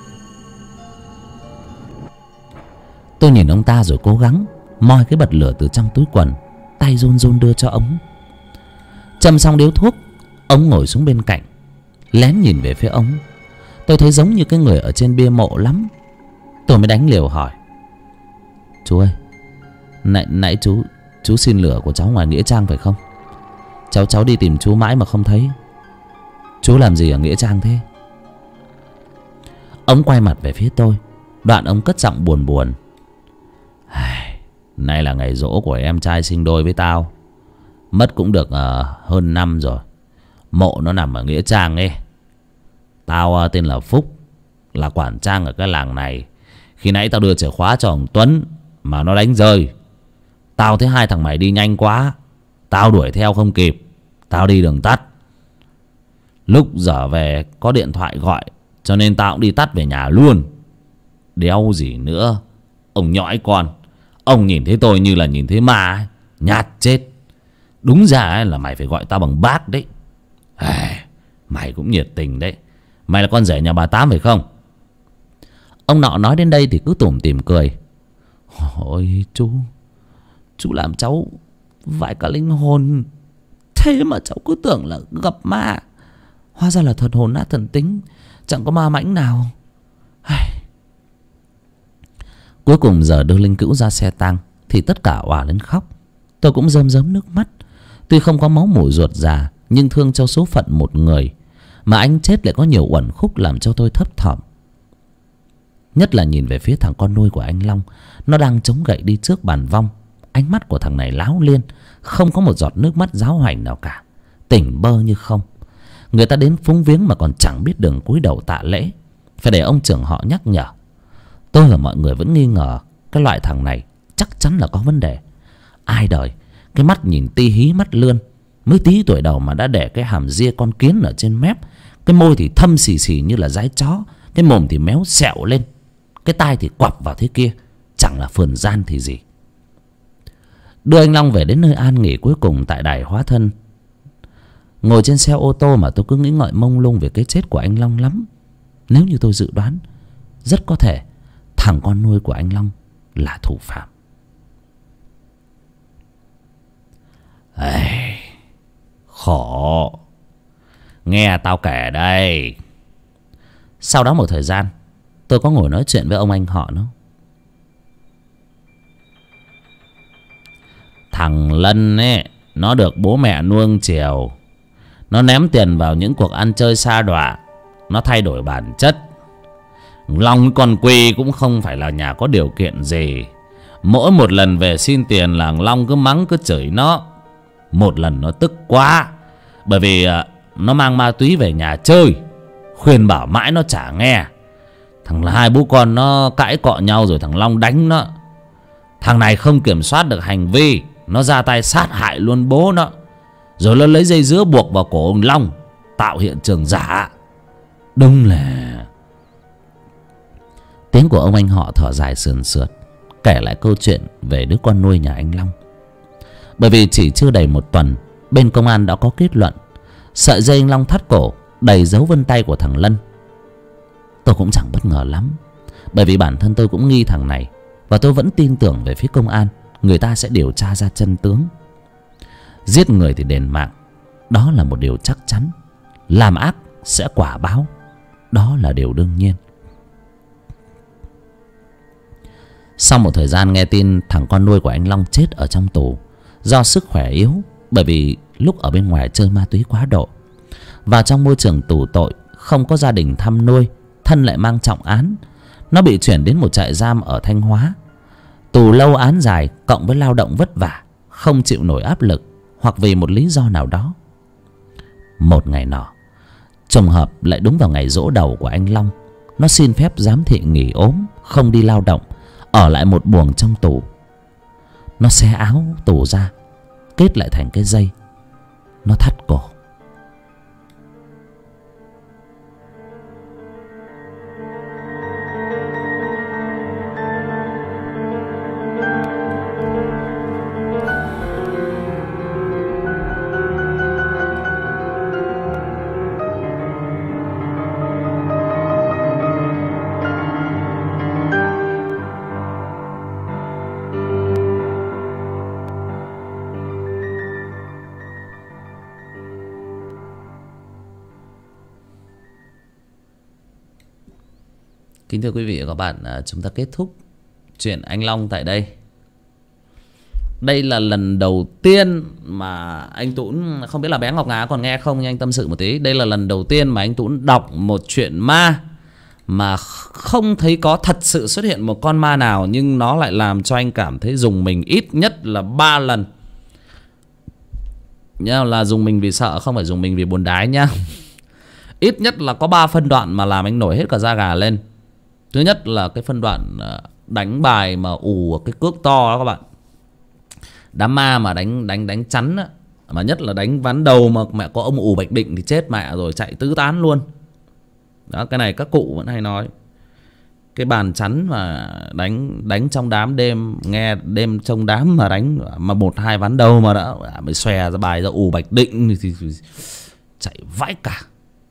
Tôi nhìn ông ta rồi cố gắng moi cái bật lửa từ trong túi quần, tay run run đưa cho ông. Châm xong điếu thuốc, ông ngồi xuống bên cạnh, lén nhìn về phía ông. Tôi thấy giống như cái người ở trên bia mộ lắm. Tôi mới đánh liều hỏi: Chú ơi, nãy chú xin lửa của cháu ngoài nghĩa trang phải không? Cháu đi tìm chú mãi mà không thấy. Chú làm gì ở nghĩa trang thế? Ông quay mặt về phía tôi, đoạn ông cất giọng buồn buồn: Nay là ngày giỗ của em trai sinh đôi với tao. Mất cũng được hơn năm rồi. Mộ nó nằm ở nghĩa trang ấy. Tao tên là Phúc, là quản trang ở cái làng này. Khi nãy tao đưa chìa khóa cho ông Tuấn mà nó đánh rơi, Tao thấy hai thằng mày đi nhanh quá, tao đuổi theo không kịp. Tao đi đường tắt. Lúc giờ về có điện thoại gọi, cho nên tao cũng đi tắt về nhà luôn. Đéo gì nữa. Ông nhõi con. Ông nhìn thấy tôi như là nhìn thấy ma ấy. Nhát chết. Đúng ra ấy là mày phải gọi tao bằng bác đấy. Mày cũng nhiệt tình đấy. Mày là con rể nhà bà Tám phải không? Ông nọ nói đến đây thì cứ tủm tỉm cười. Ôi chú làm cháu vãi cả linh hồn. Thế mà cháu cứ tưởng là gặp ma. Hóa ra là thần hồn nát thần tính, chẳng có ma mãnh nào. Cuối cùng giờ đưa linh cữu ra xe tang thì tất cả òa lên khóc. Tôi cũng rơm rớm nước mắt. Tuy không có máu mủ ruột già, nhưng thương cho số phận một người mà anh chết lại có nhiều uẩn khúc làm cho tôi thấp thỏm. Nhất là nhìn về phía thằng con nuôi của anh Long. Nó đang chống gậy đi trước bàn vong. Ánh mắt của thằng này láo liên, không có một giọt nước mắt giáo hoành nào cả, tỉnh bơ như không. Người ta đến phúng viếng mà còn chẳng biết đường cúi đầu tạ lễ, phải để ông trưởng họ nhắc nhở. Tôi và mọi người vẫn nghi ngờ cái loại thằng này chắc chắn là có vấn đề. Ai đời, cái mắt nhìn ti hí mắt lươn, mới tí tuổi đầu mà đã để cái hàm ria con kiến ở trên mép. Cái môi thì thâm xì xì như là dái chó, cái mồm thì méo sẹo lên, cái tai thì quặp vào thế kia, chẳng là phườn gian thì gì. Đưa anh Long về đến nơi an nghỉ cuối cùng tại đài hóa thân. Ngồi trên xe ô tô mà tôi cứ nghĩ ngợi mông lung về cái chết của anh Long lắm. Nếu như tôi dự đoán, rất có thể thằng con nuôi của anh Long là thủ phạm. Khổ. Nghe tao kể đây. Sau đó một thời gian, tôi có ngồi nói chuyện với ông anh họ nó. Thằng Lân ấy, nó được bố mẹ nuông chiều. Nó ném tiền vào những cuộc ăn chơi sa đọa. Nó thay đổi bản chất. Long con Quy cũng không phải là nhà có điều kiện gì. Mỗi một lần về xin tiền là Long cứ mắng cứ chửi nó. Một lần nó tức quá, bởi vì nó mang ma túy về nhà chơi. Khuyên bảo mãi nó chả nghe. Thằng là hai bố con nó cãi cọ nhau rồi thằng Long đánh nó. Thằng này không kiểm soát được hành vi, nó ra tay sát hại luôn bố nó. Rồi nó lấy dây dứa buộc vào cổ ông Long, tạo hiện trường giả. Đúng là... Tiếng của ông anh họ thở dài sườn sượt, kể lại câu chuyện về đứa con nuôi nhà anh Long. Bởi vì chỉ chưa đầy một tuần, bên công an đã có kết luận sợi dây anh Long thắt cổ đầy dấu vân tay của thằng Lân. Tôi cũng chẳng bất ngờ lắm, bởi vì bản thân tôi cũng nghi thằng này. Và tôi vẫn tin tưởng về phía công an, người ta sẽ điều tra ra chân tướng. Giết người thì đền mạng, đó là một điều chắc chắn. Làm ác sẽ quả báo, đó là điều đương nhiên. Sau một thời gian nghe tin thằng con nuôi của anh Long chết ở trong tù do sức khỏe yếu, bởi vì lúc ở bên ngoài chơi ma túy quá độ. Vào trong môi trường tù tội, không có gia đình thăm nuôi, thân lại mang trọng án, nó bị chuyển đến một trại giam ở Thanh Hóa. Tù lâu án dài cộng với lao động vất vả, không chịu nổi áp lực, hoặc vì một lý do nào đó. Một ngày nọ, trùng hợp lại đúng vào ngày giỗ đầu của anh Long. Nó xin phép giám thị nghỉ ốm, không đi lao động, ở lại một buồng trong tù. Nó xé áo tù ra, kết lại thành cái dây, nó thắt cổ. Kính thưa quý vị và các bạn, chúng ta kết thúc chuyện anh Long tại đây. Đây là lần đầu tiên mà anh Tún, không biết là bé Ngọc Ngà còn nghe không, nhưng anh tâm sự một tí. Đây là lần đầu tiên mà anh Tún đọc một chuyện ma mà không thấy có thật sự xuất hiện một con ma nào, nhưng nó lại làm cho anh cảm thấy rùng mình ít nhất là 3 lần. Nhá, là dùng mình vì sợ, không phải dùng mình vì buồn đái nhá. Ít nhất là có 3 phân đoạn mà làm anh nổi hết cả da gà lên. Thứ nhất là cái phân đoạn đánh bài mà ù cái cước to đó các bạn. Đám ma mà đánh chắn á, mà nhất là đánh ván đầu mà mẹ có ông ù Bạch Định thì chết mẹ rồi, chạy tứ tán luôn. Đó, cái này các cụ vẫn hay nói. Cái bàn chắn mà đánh trong đám đêm, nghe đêm trong đám mà đánh mà 1-2 ván đầu mà đã mới xòe ra bài ra ù Bạch Định thì chạy vãi cả.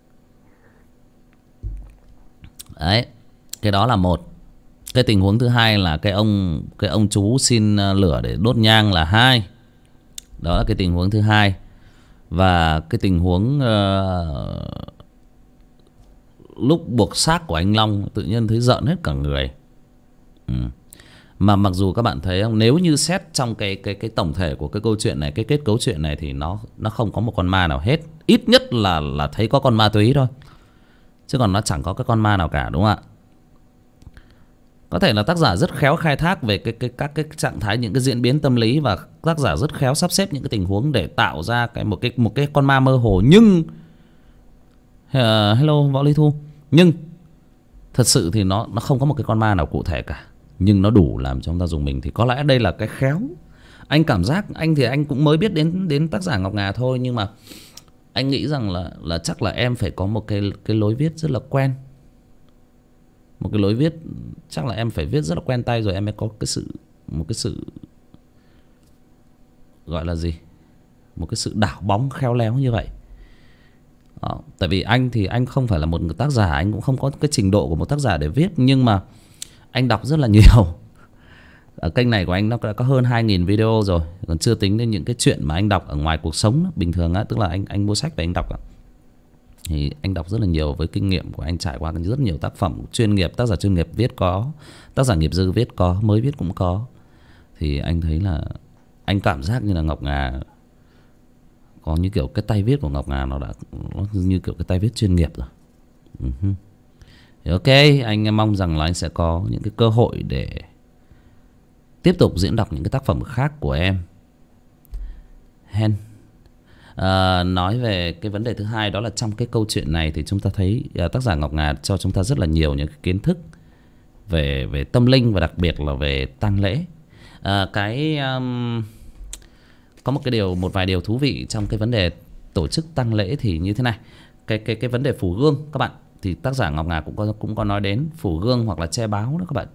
Đấy, cái đó là một. Cái tình huống thứ hai là cái ông chú xin lửa để đốt nhang là 2. Đó là cái tình huống thứ hai. Và cái tình huống lúc buộc xác của anh Long tự nhiên thấy giận hết cả người. Mà mặc dù các bạn thấy không, nếu như xét trong cái tổng thể của cái câu chuyện này, cái kết cấu chuyện này thì nó không có một con ma nào hết. Ít nhất là thấy có con ma túy thôi, chứ còn nó chẳng có cái con ma nào cả, đúng không ạ? Có thể là tác giả rất khéo khai thác về các cái trạng thái, những cái diễn biến tâm lý, và tác giả rất khéo sắp xếp những cái tình huống để tạo ra một cái con ma mơ hồ. Nhưng hello Võ Lý Thu, nhưng thật sự thì nó không có một cái con ma nào cụ thể cả, nhưng nó đủ làm cho chúng ta dùng mình. Thì có lẽ đây là cái khéo. Anh cảm giác anh thì anh cũng mới biết đến tác giả Ngọc Ngà thôi, nhưng mà anh nghĩ rằng là chắc là em phải có một cái lối viết rất là quen. Một cái lối viết chắc là em phải viết rất là quen tay rồi em mới có một cái sự gọi là gì, một cái sự đảo bóng khéo léo như vậy. Đó, tại vì anh thì anh không phải là một người tác giả, anh cũng không có cái trình độ của một tác giả để viết, nhưng mà anh đọc rất là nhiều. Ở kênh này của anh nó đã có hơn 2.000 video rồi, còn chưa tính đến những cái chuyện mà anh đọc ở ngoài cuộc sống bình thường á, tức là anh mua sách và anh đọc á. Thì anh đọc rất là nhiều, với kinh nghiệm của anh trải qua rất nhiều tác phẩm chuyên nghiệp, tác giả chuyên nghiệp viết có, tác giả nghiệp dư viết có, mới viết cũng có. Thì anh thấy là anh cảm giác như là Ngọc Ngà có như kiểu cái tay viết của Ngọc Ngà nó như kiểu cái tay viết chuyên nghiệp rồi. Thì ok, anh mong rằng là anh sẽ có những cái cơ hội để tiếp tục diễn đọc những cái tác phẩm khác của em. Nói về cái vấn đề thứ hai, đó là trong cái câu chuyện này thì chúng ta thấy tác giả Ngọc Ngà cho chúng ta rất là nhiều những cái kiến thức về tâm linh, và đặc biệt là về tang lễ. Có một vài điều thú vị trong cái vấn đề tổ chức tang lễ thì như thế này. Cái vấn đề phủ gương các bạn, thì tác giả Ngọc Ngà cũng có nói đến phủ gương hoặc là che báo đó các bạn.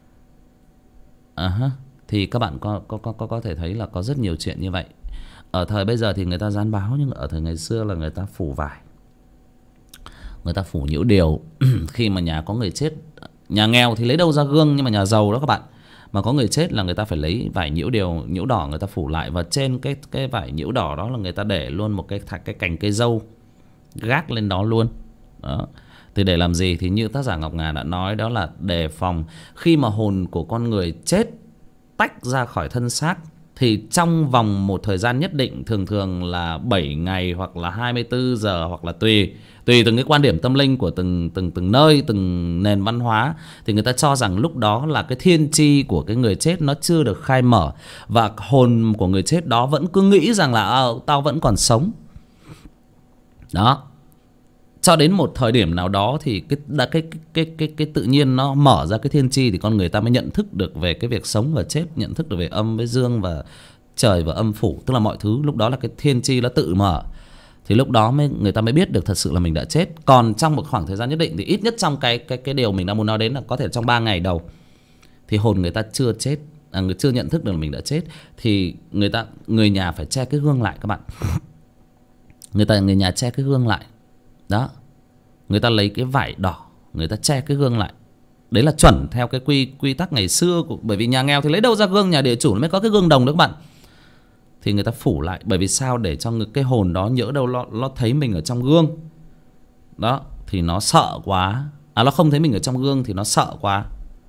Thì các bạn có thể thấy là có rất nhiều chuyện như vậy. Ở thời bây giờ thì người ta dán báo, nhưng ở thời ngày xưa là người ta phủ vải, người ta phủ nhiễu điều. Khi mà nhà có người chết, nhà nghèo thì lấy đâu ra gương, nhưng mà nhà giàu đó các bạn, mà có người chết là người ta phải lấy vải nhiễu điều, nhiễu đỏ người ta phủ lại, và trên cái vải nhiễu đỏ đó là người ta để luôn một cái cành cây dâu gác lên đó luôn. Đó. Thì để làm gì? Thì như tác giả Ngọc Ngà đã nói, đó là đề phòng khi mà hồn của con người chết tách ra khỏi thân xác, thì trong vòng một thời gian nhất định, thường là 7 ngày hoặc là 24 giờ, hoặc là tùy từng cái quan điểm tâm linh của từng nơi, từng nền văn hóa, thì người ta cho rằng lúc đó là cái thiên tri của cái người chết nó chưa được khai mở, và hồn của người chết đó vẫn cứ nghĩ rằng là tao vẫn còn sống. Đó. Cho đến một thời điểm nào đó thì cái tự nhiên nó mở ra cái thiên tri, thì con người ta mới nhận thức được về cái việc sống và chết, nhận thức được về âm với dương và trời và âm phủ, tức là mọi thứ lúc đó là cái thiên tri nó tự mở. Thì lúc đó người ta mới biết được thật sự là mình đã chết. Còn trong một khoảng thời gian nhất định thì ít nhất trong cái điều mình đang muốn nói đến là có thể trong 3 ngày đầu thì hồn người ta chưa chết, người chưa nhận thức được là mình đã chết, thì người nhà phải che cái gương lại các bạn. Người nhà che cái gương lại. Đó. Người ta lấy cái vải đỏ, người ta che cái gương lại. Đấy là chuẩn theo cái quy tắc ngày xưa bởi vì nhà nghèo thì lấy đâu ra gương, nhà địa chủ nó mới có cái gương đồng đó các bạn. Thì người ta phủ lại, bởi vì sao? Để cho cái hồn đó nhỡ đâu nó thấy mình ở trong gương. Đó, thì nó sợ quá. Nó không thấy mình ở trong gương thì nó sợ quá,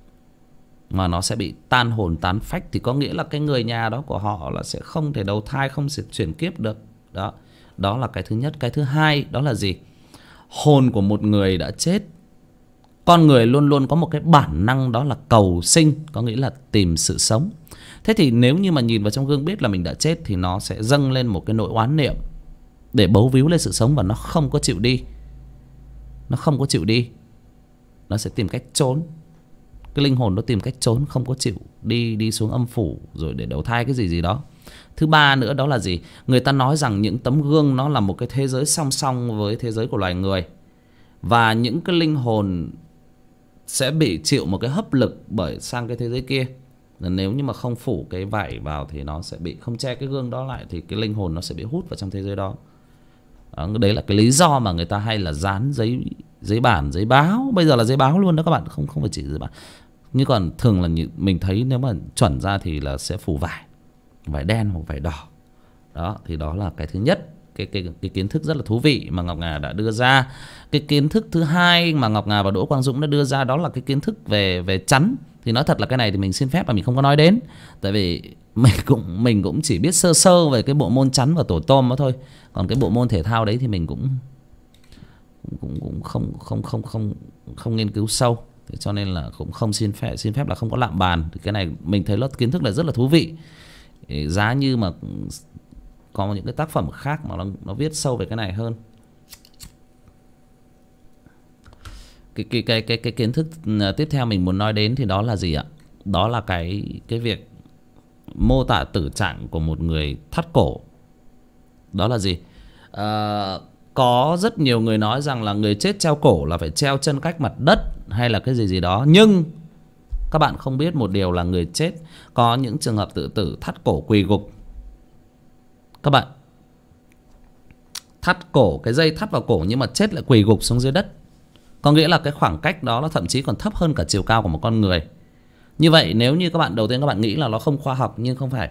mà nó sẽ bị tan hồn tán phách. Thì có nghĩa là cái người nhà đó của họ là sẽ không thể đầu thai, không thể chuyển kiếp được. Đó. Đó là cái thứ nhất. Cái thứ hai đó là gì? Hồn của một người đã chết, con người luôn luôn có một cái bản năng, đó là cầu sinh, có nghĩa là tìm sự sống. Thế thì nếu như mà nhìn vào trong gương biết là mình đã chết, thì nó sẽ dâng lên một cái nỗi oán niệm để bấu víu lên sự sống, và nó không có chịu đi. Nó không có chịu đi, nó sẽ tìm cách trốn. Cái linh hồn nó tìm cách trốn, không có chịu đi xuống âm phủ rồi để đầu thai cái gì gì đó. Thứ ba nữa đó là gì? Người ta nói rằng những tấm gương nó là một cái thế giới song song với thế giới của loài người. Và những cái linh hồn sẽ bị chịu một cái hấp lực bởi sang cái thế giới kia. Nếu như mà không phủ cái vải vào thì nó sẽ bị, không che cái gương đó lại thì cái linh hồn nó sẽ bị hút vào trong thế giới đó. Đấy là cái lý do mà người ta hay là dán giấy bản, giấy báo. Bây giờ là giấy báo luôn đó các bạn, không phải chỉ giấy bản. Nhưng còn thường là mình thấy nếu mà chuẩn ra thì là sẽ phủ vải đen hoặc vải đỏ. Đó, thì đó là cái thứ nhất, cái kiến thức rất là thú vị mà Ngọc Ngà đã đưa ra. Cái kiến thức thứ hai mà Ngọc Ngà và Đỗ Quang Dũng đã đưa ra đó là cái kiến thức về chắn. Thì nói thật là cái này thì mình xin phép là mình không có nói đến, tại vì mình cũng chỉ biết sơ sơ về cái bộ môn chắn và tổ tôm đó thôi. Còn cái bộ môn thể thao đấy thì mình cũng không nghiên cứu sâu. Thế cho nên là cũng không xin phép là không có lạm bàn. Thì cái này mình thấy là kiến thức này rất là thú vị. Giá như mà có những cái tác phẩm khác mà nó viết sâu về cái này hơn. Cái kiến thức tiếp theo mình muốn nói đến thì đó là gì ạ? Đó là cái việc mô tả tử trạng của một người thắt cổ. Đó là gì? Có rất nhiều người nói rằng là người chết treo cổ là phải treo chân cách mặt đất hay là cái gì gì đó. Nhưng các bạn không biết một điều là người chết có những trường hợp tự tử thắt cổ quỳ gục. Các bạn, thắt cổ, cái dây thắt vào cổ nhưng mà chết lại quỳ gục xuống dưới đất. Có nghĩa là cái khoảng cách đó nó thậm chí còn thấp hơn cả chiều cao của một con người. Như vậy nếu như các bạn đầu tiên các bạn nghĩ là nó không khoa học, nhưng không phải.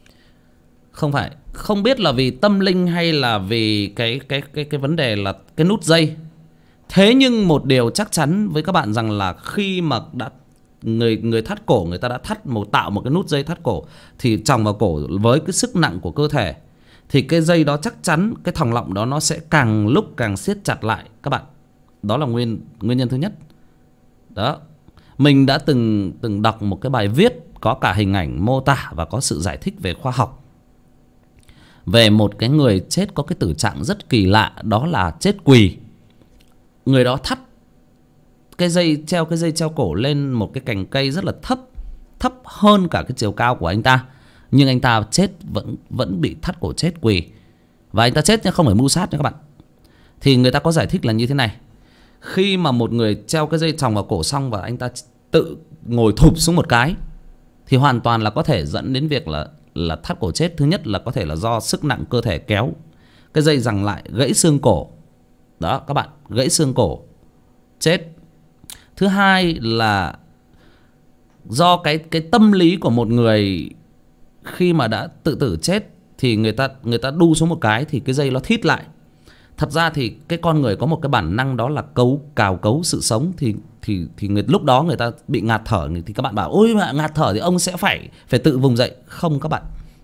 Không biết là vì tâm linh hay là vì cái vấn đề là cái nút dây. Thế nhưng một điều chắc chắn với các bạn rằng là khi mà đã người thắt cổ, người ta đã tạo một cái nút dây thắt cổ thì chòng vào cổ với cái sức nặng của cơ thể, thì cái dây đó chắc chắn cái thòng lọng đó nó sẽ càng lúc càng siết chặt lại các bạn. Đó là nguyên nhân thứ nhất. Đó. Mình đã từng đọc một cái bài viết có cả hình ảnh mô tả và có sự giải thích về khoa học về một cái người chết có cái tử trạng rất kỳ lạ, đó là chết quỳ. Người đó thắt cái dây treo cổ lên một cái cành cây rất là thấp hơn cả cái chiều cao của anh ta, nhưng anh ta chết vẫn bị thắt cổ chết quỳ. Và anh ta chết chứ không phải mưu sát nha các bạn. Thì người ta có giải thích là như thế này: khi mà một người treo cái dây chòng vào cổ xong và anh ta tự ngồi thụp xuống một cái thì hoàn toàn là có thể dẫn đến việc là thắt cổ chết. Thứ nhất là có thể là do sức nặng cơ thể kéo cái dây giằng lại, gãy xương cổ. Đó các bạn, gãy xương cổ chết. Thứ hai là do cái tâm lý của một người khi mà đã tự tử chết thì người ta đu xuống một cái thì cái dây nó thít lại. Thật ra thì cái con người có một cái bản năng đó là cào cấu sự sống, thì lúc đó người ta bị ngạt thở thì các bạn bảo ôi mà ngạt thở thì ông sẽ phải tự vùng dậy. Không các bạn.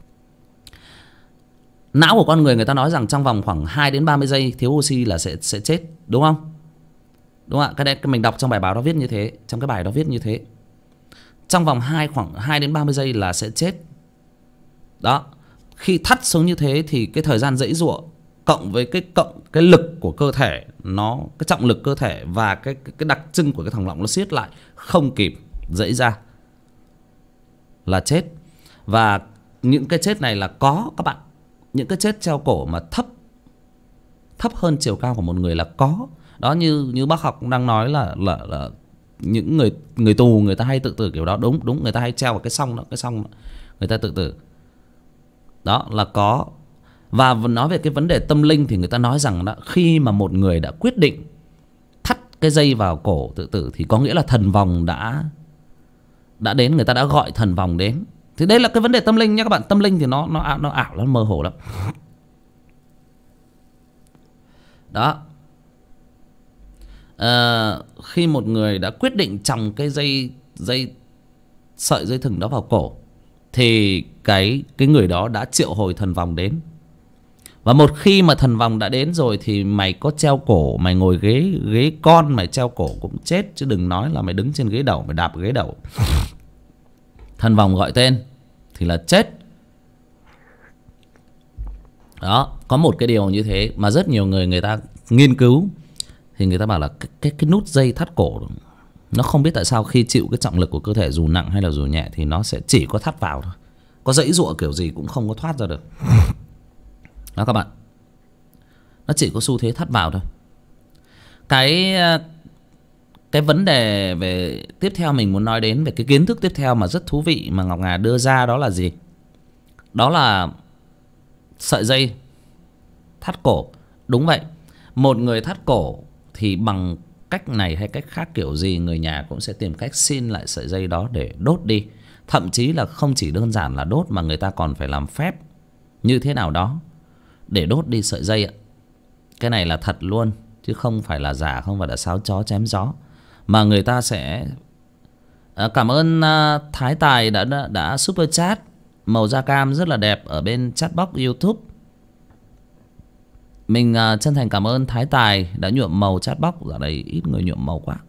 Não của con người ta nói rằng trong vòng khoảng 2 đến 30 giây thiếu oxy là sẽ chết, đúng không? Đúng không ạ? Cái mình đọc trong bài báo đó viết như thế, trong cái bài đó viết như thế. Trong vòng khoảng 2 đến 30 giây là sẽ chết. Đó. Khi thắt xuống như thế thì cái thời gian giãy giụa cộng với cái lực của cơ thể, cái trọng lực cơ thể và cái đặc trưng của cái thòng lọng nó siết lại, không kịp giãy ra là chết. Và những cái chết này là có các bạn. Những cái chết treo cổ mà thấp hơn chiều cao của một người là có. Đó, như bác Học đang nói là những người tù người ta hay tự tử kiểu đó. Đúng, người ta hay treo vào cái song đó, người ta tự tử. Đó là có. Và nói về cái vấn đề tâm linh thì người ta nói rằng đó, khi mà một người đã quyết định thắt cái dây vào cổ tự tử thì có nghĩa là thần vòng đã đến, người ta đã gọi thần vòng đến. Thì đây là cái vấn đề tâm linh nha các bạn. Tâm linh thì nó ảo, nó mơ hồ lắm. Đó. Khi một người đã quyết định chòng cái sợi dây thừng đó vào cổ thì cái người đó đã triệu hồi thần vòng đến. Và một khi mà thần vòng đã đến rồi thì mày có treo cổ, mày ngồi ghế con, mày treo cổ cũng chết. Chứ đừng nói là mày đứng trên ghế đầu, mày đạp ghế đầu. Thần vòng gọi tên thì là chết. Đó, có một cái điều như thế mà rất nhiều người ta nghiên cứu. Thì người ta bảo là cái nút dây thắt cổ Nó không biết tại sao khi chịu cái trọng lực của cơ thể dù nặng hay là dù nhẹ thì nó sẽ chỉ có thắt vào thôi. Có giãy giụa kiểu gì cũng không có thoát ra được. Đó các bạn. Nó chỉ có xu thế thắt vào thôi. Cái vấn đề về tiếp theo mình muốn nói đến, về cái kiến thức tiếp theo mà rất thú vị mà Ngọc Ngà đưa ra, đó là gì? Đó là sợi dây thắt cổ. Đúng vậy. Một người thắt cổ thì bằng cách này hay cách khác kiểu gì, người nhà cũng sẽ tìm cách xin lại sợi dây đó để đốt đi. Thậm chí là không chỉ đơn giản là đốt mà người ta còn phải làm phép như thế nào đó để đốt đi sợi dây ạ. Cái này là thật luôn, chứ không phải là giả, không phải là sáo chó chém gió. Mà người ta sẽ cảm ơn Thái Tài đã super chat màu da cam rất là đẹp ở bên chat box YouTube. Mình chân thành cảm ơn Thái Tài đã nhuộm màu chat box. Ở đây ít người nhuộm màu quá.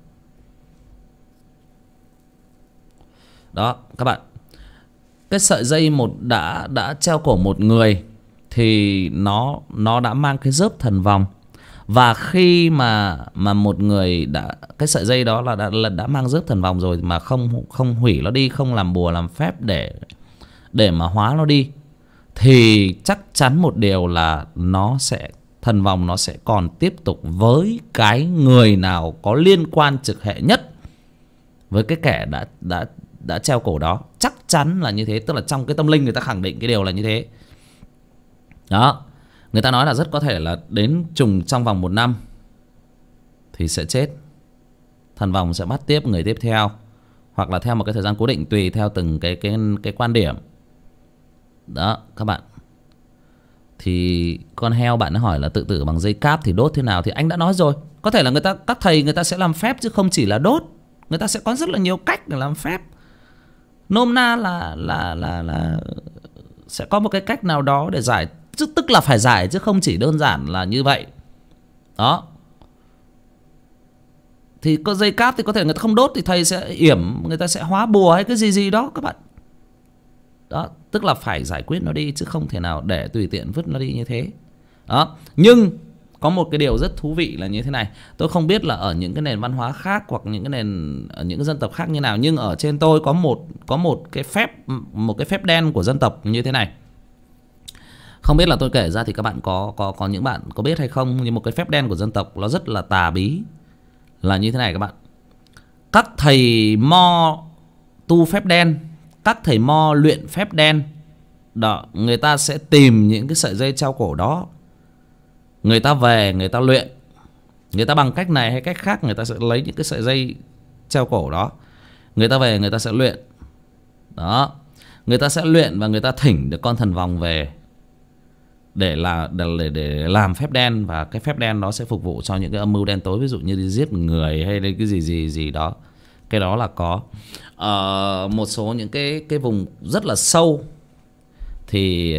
Đó các bạn. Cái sợi dây đã treo cổ một người thì nó đã mang cái rớp thần vòng. Và khi mà một người cái sợi dây đó là đã mang rớp thần vòng rồi mà không hủy nó đi, không làm bùa làm phép để mà hóa nó đi, thì chắc chắn một điều là thần vòng nó sẽ còn tiếp tục với cái người nào có liên quan trực hệ nhất với cái kẻ đã treo cổ đó. Chắc chắn là như thế. Tức là trong cái tâm linh người ta khẳng định cái điều là như thế. Đó. Người ta nói là rất có thể là đến trùng trong vòng 1 năm thì sẽ chết. Thần vòng sẽ bắt tiếp người tiếp theo, hoặc là theo một cái thời gian cố định tùy theo từng cái quan điểm. Đó các bạn. Thì con heo bạn hỏi là tự tử bằng dây cáp thì đốt thế nào, thì anh đã nói rồi. Có thể là các thầy người ta sẽ làm phép chứ không chỉ là đốt. Người ta sẽ có rất là nhiều cách để làm phép. Nôm na là sẽ có một cái cách nào đó để giải, tức là phải giải chứ không chỉ đơn giản là như vậy. Đó. Thì có dây cáp thì có thể người ta không đốt thì thầy sẽ yểm, người ta sẽ hóa bùa hay cái gì đó các bạn. Đó, tức là phải giải quyết nó đi chứ không thể nào để tùy tiện vứt nó đi như thế. Đó, nhưng có một cái điều rất thú vị là như thế này. Tôi không biết là ở những cái nền văn hóa khác hoặc những cái ở những cái dân tộc khác như nào, nhưng ở trên tôi có một cái phép đen của dân tộc như thế này. Không biết là tôi kể ra thì các bạn có những bạn có biết hay không, nhưng một cái phép đen của dân tộc nó rất là tà bí là như thế này các bạn. Các thầy mo tu phép đen, các thầy mo luyện phép đen đó, người ta sẽ tìm những cái sợi dây treo cổ đó, người ta về người ta luyện. Người ta bằng cách này hay cách khác, người ta sẽ lấy những cái sợi dây treo cổ đó, người ta về người ta sẽ luyện. Đó, người ta sẽ luyện và người ta thỉnh được con thần vòng về để làm phép đen. Và cái phép đen đó sẽ phục vụ cho những cái âm mưu đen tối, ví dụ như đi giết người hay cái gì đó. Cái đó là có một số những cái vùng rất là sâu thì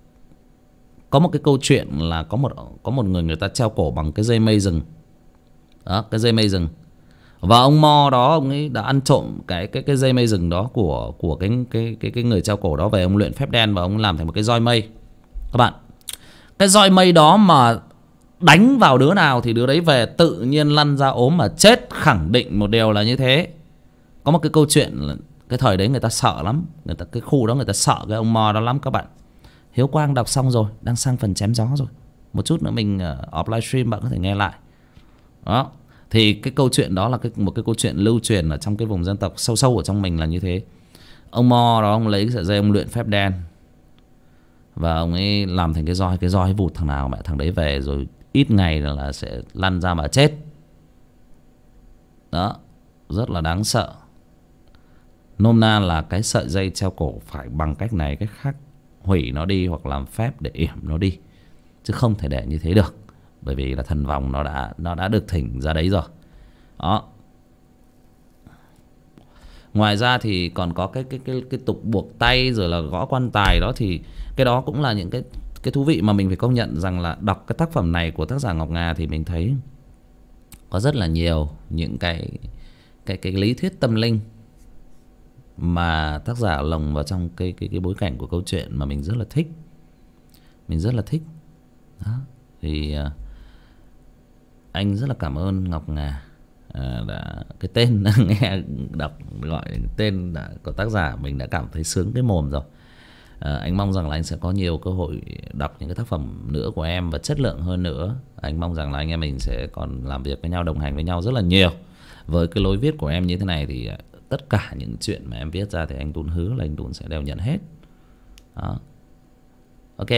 có một cái câu chuyện là có một người ta treo cổ bằng cái dây mây rừng. Đó, cái dây mây rừng. Và ông mo đó, ông ấy đã ăn trộm cái dây mây rừng đó của cái người treo cổ đó về, ông luyện phép đen và ông làm thành một cái roi mây. Các bạn, cái roi mây đó mà đánh vào đứa nào thì đứa đấy về tự nhiên lăn ra ốm mà chết. Khẳng định một điều là như thế. Có một cái câu chuyện là cái thời đấy người ta sợ lắm, cái khu đó người ta sợ cái ông mo đó lắm các bạn. Hiếu Quang đọc xong rồi, đang sang phần chém gió rồi. Một chút nữa mình off livestream bạn có thể nghe lại. Đó. Thì cái câu chuyện đó là một cái câu chuyện lưu truyền ở trong cái vùng dân tộc sâu ở trong mình là như thế. Ông mo đó ông lấy cái sợi dây ông luyện phép đen và ông ấy làm thành cái roi vụt thằng nào mẹ thằng đấy về rồi ít ngày là sẽ lăn ra mà chết. Đó, rất là đáng sợ. Nôm na là cái sợi dây treo cổ phải bằng cách này cách khác hủy nó đi hoặc làm phép để yểm nó đi, chứ không thể để như thế được, bởi vì là thần vòng nó đã được thỉnh ra đấy rồi. Đó. Ngoài ra thì còn có cái tục buộc tay rồi là gõ quan tài đó, thì cái đó cũng là những cái thú vị mà mình phải công nhận rằng là đọc cái tác phẩm này của tác giả Ngọc Ngà thì mình thấy có rất là nhiều những cái lý thuyết tâm linh mà tác giả lồng vào trong cái bối cảnh của câu chuyện mà mình rất là thích. Mình rất là thích. Đó. Thì anh rất là cảm ơn Ngọc Ngà Cái tên nghe đọc gọi tên của tác giả mình đã cảm thấy sướng cái mồm rồi. Anh mong rằng là anh sẽ có nhiều cơ hội đọc những cái tác phẩm nữa của em và chất lượng hơn nữa. Anh mong rằng là anh em mình sẽ còn làm việc với nhau, đồng hành với nhau rất là nhiều. Với cái lối viết của em như thế này thì tất cả những chuyện mà em viết ra thì anh Tún hứa là anh Tún sẽ đều nhận hết. Đó. Ok.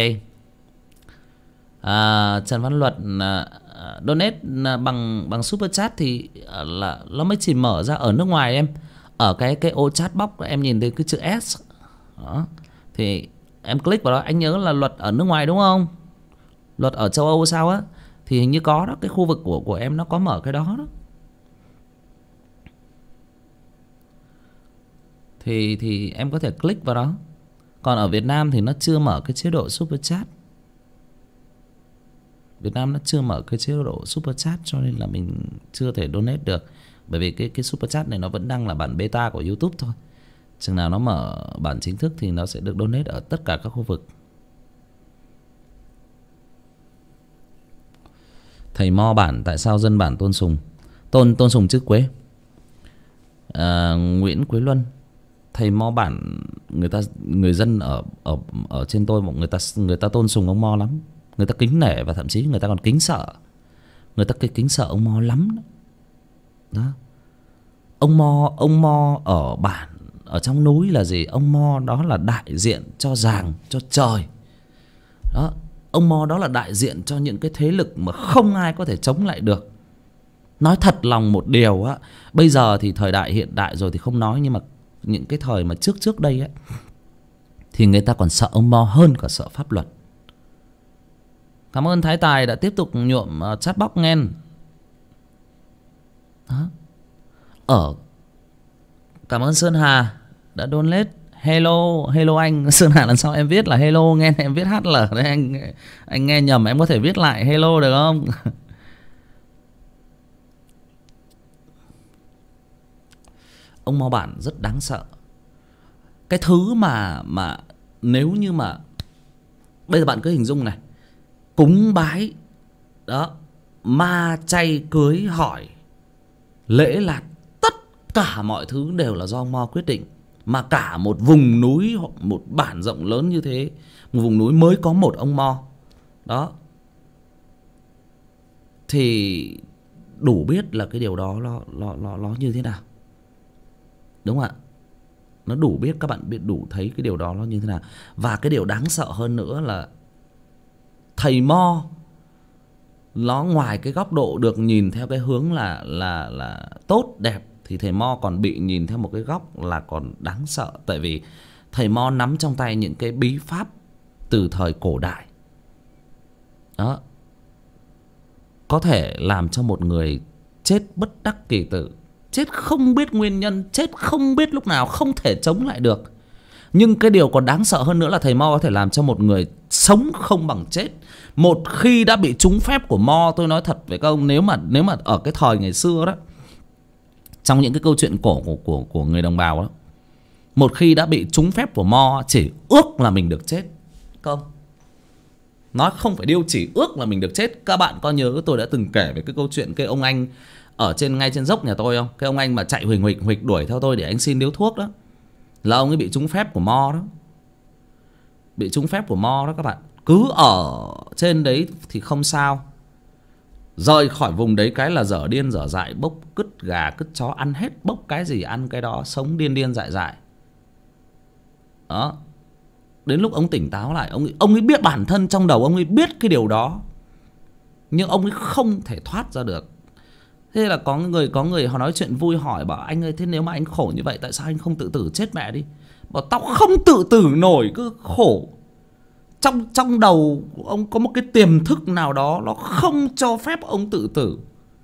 Trần Văn Luật donate bằng super chat thì là nó mới chỉ mở ra ở nước ngoài em. Ở cái ô chat box em nhìn thấy cái chữ S. Đó. Thì em click vào đó. Anh nhớ là Luật ở nước ngoài đúng không? Luật ở châu Âu sao á? Thì hình như có đó. Cái khu vực của em nó có mở cái đó đó. Thì em có thể click vào đó. Còn ở Việt Nam thì nó chưa mở cái chế độ super chat. Việt Nam nó chưa mở cái chế độ super chat cho nên là mình chưa thể donate được. Bởi vì cái super chat này nó vẫn đang là bản beta của YouTube thôi. Chừng nào nó mở bản chính thức thì nó sẽ được donate ở tất cả các khu vực. Thầy mo bản tại sao dân bản tôn sùng? Tôn sùng chứ Quế. Nguyễn Quế Luân. Thầy mo bản người dân ở trên tôi người ta tôn sùng ông mo lắm. Người ta kính nể và thậm chí người ta còn kính sợ. Người ta kính sợ ông mo lắm đó. Ông mo ở bản, ở trong núi là gì? Ông mo đó là đại diện cho Giàng, cho trời đó. Ông mo đó là đại diện cho những cái thế lực mà không ai có thể chống lại được. Nói thật lòng một điều á, bây giờ thì thời đại hiện đại rồi thì không nói, nhưng mà những cái thời mà trước đây á thì người ta còn sợ ông mo hơn cả sợ pháp luật. Cảm ơn Thái Tài đã tiếp tục nhuộm chatbox nghe. Đó. Cảm ơn Sơn Hà đã donate. Hello anh. Sơn Hà lần sau em viết là hello nghe, em viết HL đấy anh nghe nhầm, em có thể viết lại hello được không? Ông mo bản rất đáng sợ. Cái thứ mà nếu như mà bây giờ bạn cứ hình dung này, cúng bái đó, ma chay cưới hỏi, lễ lạt, tất cả mọi thứ đều là do ông mo quyết định. Mà cả một vùng núi, một bản rộng lớn như thế, một vùng núi mới có một ông mo đó, thì đủ biết là cái điều đó nó như thế nào, đúng không ạ? Nó đủ biết, các bạn biết đủ thấy cái điều đó nó như thế nào. Và cái điều đáng sợ hơn nữa là thầy mo nó ngoài cái góc độ được nhìn theo cái hướng là tốt đẹp, thì thầy mo còn bị nhìn theo một cái góc là còn đáng sợ. Tại vì thầy mo nắm trong tay những cái bí pháp từ thời cổ đại đó, có thể làm cho một người chết bất đắc kỳ tử, chết không biết nguyên nhân, chết không biết lúc nào, không thể chống lại được. Nhưng cái điều còn đáng sợ hơn nữa là thầy mo có thể làm cho một người sống không bằng chết. Một khi đã bị trúng phép của mo, tôi nói thật với các ông, nếu mà ở cái thời ngày xưa đó, trong những cái câu chuyện cổ của người đồng bào đó, một khi đã bị trúng phép của mo, chỉ ước là mình được chết. Không, nói không phải điêu, chỉ ước là mình được chết. Các bạn có nhớ tôi đã từng kể về cái câu chuyện cái ông anh ở ngay trên dốc nhà tôi không? Cái ông anh mà chạy huỳnh đuổi theo tôi để anh xin điếu thuốc đó, là ông ấy bị trúng phép của mo đó. Bị trúng phép của mo đó các bạn. Cứ ở trên đấy thì không sao, rời khỏi vùng đấy cái là dở điên dở dại, bốc cứt gà cứt chó ăn hết, bốc cái gì ăn cái đó, sống điên dại đó. Đến lúc ông tỉnh táo lại, ông ấy biết bản thân trong đầu ông ấy biết cái điều đó, nhưng ông ấy không thể thoát ra được. Thế là có người họ nói chuyện vui, hỏi bảo anh ơi, thế nếu mà anh khổ như vậy tại sao anh không tự tử chết mẹ đi? Bảo tao không tự tử nổi, cứ khổ. Trong đầu ông có một cái tiềm thức nào đó nó không cho phép ông tự tử.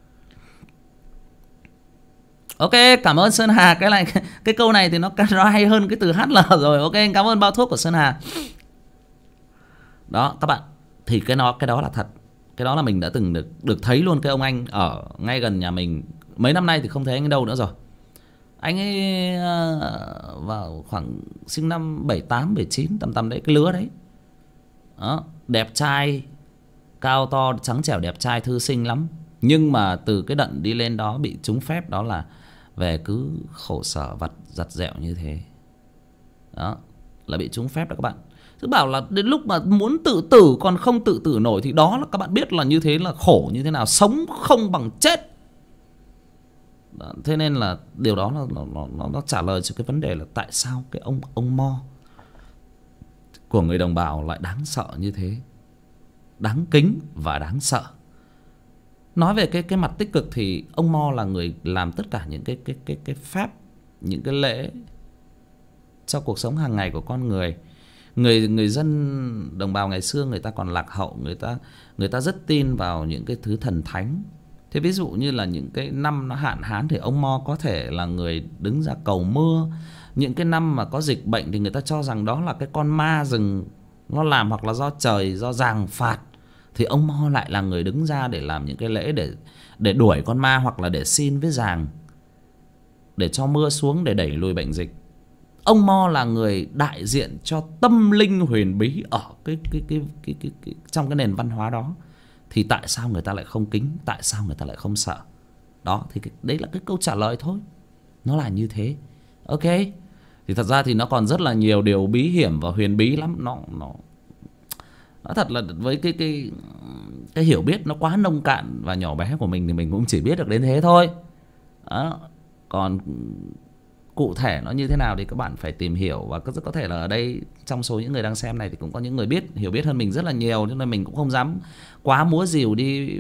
Ok, cảm ơn Sơn Hà. Cái câu này thì nó hay hơn cái từ HL rồi. Ok, cảm ơn bao thuốc của Sơn Hà. Đó các bạn, thì cái đó là thật. Cái đó là mình đã từng được thấy luôn. Cái ông anh ở ngay gần nhà mình, mấy năm nay thì không thấy anh ấy đâu nữa rồi. Anh ấy vào khoảng sinh năm 78, 79, tầm đấy, cái lứa đấy đó. Đẹp trai, cao to, trắng trẻo, đẹp trai, thư sinh lắm. Nhưng mà từ cái đận đi lên đó bị trúng phép đó là về cứ khổ sở giặt dẹo như thế. Đó là bị trúng phép đó các bạn. Cứ bảo là đến lúc mà muốn tự tử còn không tự tử nổi thì đó là các bạn biết là như thế là khổ như thế nào, sống không bằng chết. Đó, thế nên là điều đó là nó trả lời cho cái vấn đề là tại sao cái ông Mo của người đồng bào lại đáng sợ như thế, đáng kính và đáng sợ. Nói về cái mặt tích cực thì ông Mo là người làm tất cả những cái phép, những cái lễ cho cuộc sống hàng ngày của con người. Người dân đồng bào ngày xưa người ta còn lạc hậu, người ta rất tin vào những cái thứ thần thánh. Thế ví dụ như là những cái năm nó hạn hán thì ông Mo có thể là người đứng ra cầu mưa. Những cái năm mà có dịch bệnh thì người ta cho rằng đó là cái con ma rừng nó làm, hoặc là do trời, do giàng phạt, thì ông Mo lại là người đứng ra để làm những cái lễ để đuổi con ma, hoặc là để xin với giàng để cho mưa xuống để đẩy lùi bệnh dịch. Ông Mo là người đại diện cho tâm linh huyền bí ở trong cái nền văn hóa đó. Thì tại sao người ta lại không kính, tại sao người ta lại không sợ? Đó thì đấy là cái câu trả lời thôi. Nó là như thế. Ok. Thì thật ra thì nó còn rất là nhiều điều bí hiểm và huyền bí lắm. Nó thật là với cái hiểu biết nó quá nông cạn và nhỏ bé của mình thì mình cũng chỉ biết được đến thế thôi. Đó. Còn cụ thể nó như thế nào thì các bạn phải tìm hiểu. Và rất có thể là ở đây trong số những người đang xem này thì cũng có những người hiểu biết hơn mình rất là nhiều, cho nên mình cũng không dám quá múa rìu đi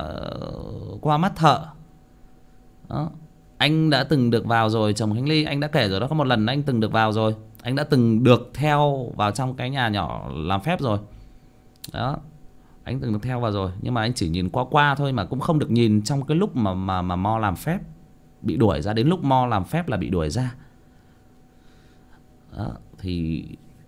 qua mắt thợ. Đó. Anh đã từng được vào rồi, chồng Khánh Ly anh đã kể rồi đó, có một lần anh từng được vào rồi, anh đã từng được theo vào trong cái nhà nhỏ làm phép rồi. Đó, anh từng được theo vào rồi, nhưng mà anh chỉ nhìn qua thôi, mà cũng không được nhìn trong cái lúc mà Mo làm phép, bị đuổi ra. Đến lúc Mo làm phép là bị đuổi ra. Đó, thì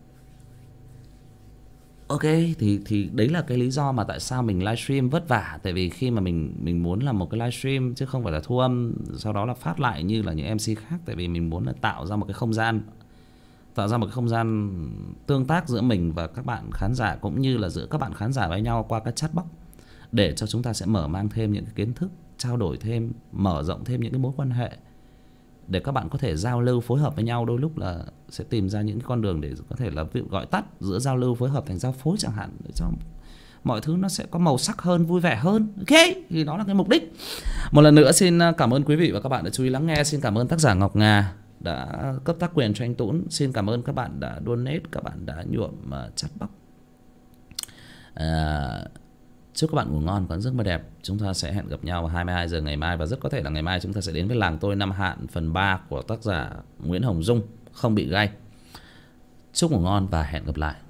ok, thì đấy là cái lý do mà tại sao mình livestream vất vả. Tại vì khi mà mình muốn làm một cái livestream chứ không phải là thu âm sau đó là phát lại như là những MC khác. Tại vì mình muốn là tạo ra một cái không gian tương tác giữa mình và các bạn khán giả, cũng như là giữa các bạn khán giả với nhau qua các chatbox, để cho chúng ta sẽ mở mang thêm những cái kiến thức, trao đổi thêm, mở rộng thêm những cái mối quan hệ, để các bạn có thể giao lưu phối hợp với nhau. Đôi lúc là sẽ tìm ra những cái con đường để có thể là gọi tắt giữa giao lưu phối hợp thành giao phối chẳng hạn, để cho mọi thứ nó sẽ có màu sắc hơn, vui vẻ hơn. Ok, thì đó là cái mục đích. Một lần nữa xin cảm ơn quý vị và các bạn đã chú ý lắng nghe. Xin cảm ơn tác giả Ngọc Ngà đã cấp tác quyền cho anh Tún. Xin cảm ơn các bạn đã donate, các bạn đã nhuộm chatbox. Chúc các bạn ngủ ngon, có giấc mơ đẹp. Chúng ta sẽ hẹn gặp nhau vào 22 giờ ngày mai. Và rất có thể là ngày mai chúng ta sẽ đến với Làng Tôi Năm Hạn phần 3 của tác giả Nguyễn Hồng Dung, Không Bị Gai. Chúc ngủ ngon và hẹn gặp lại.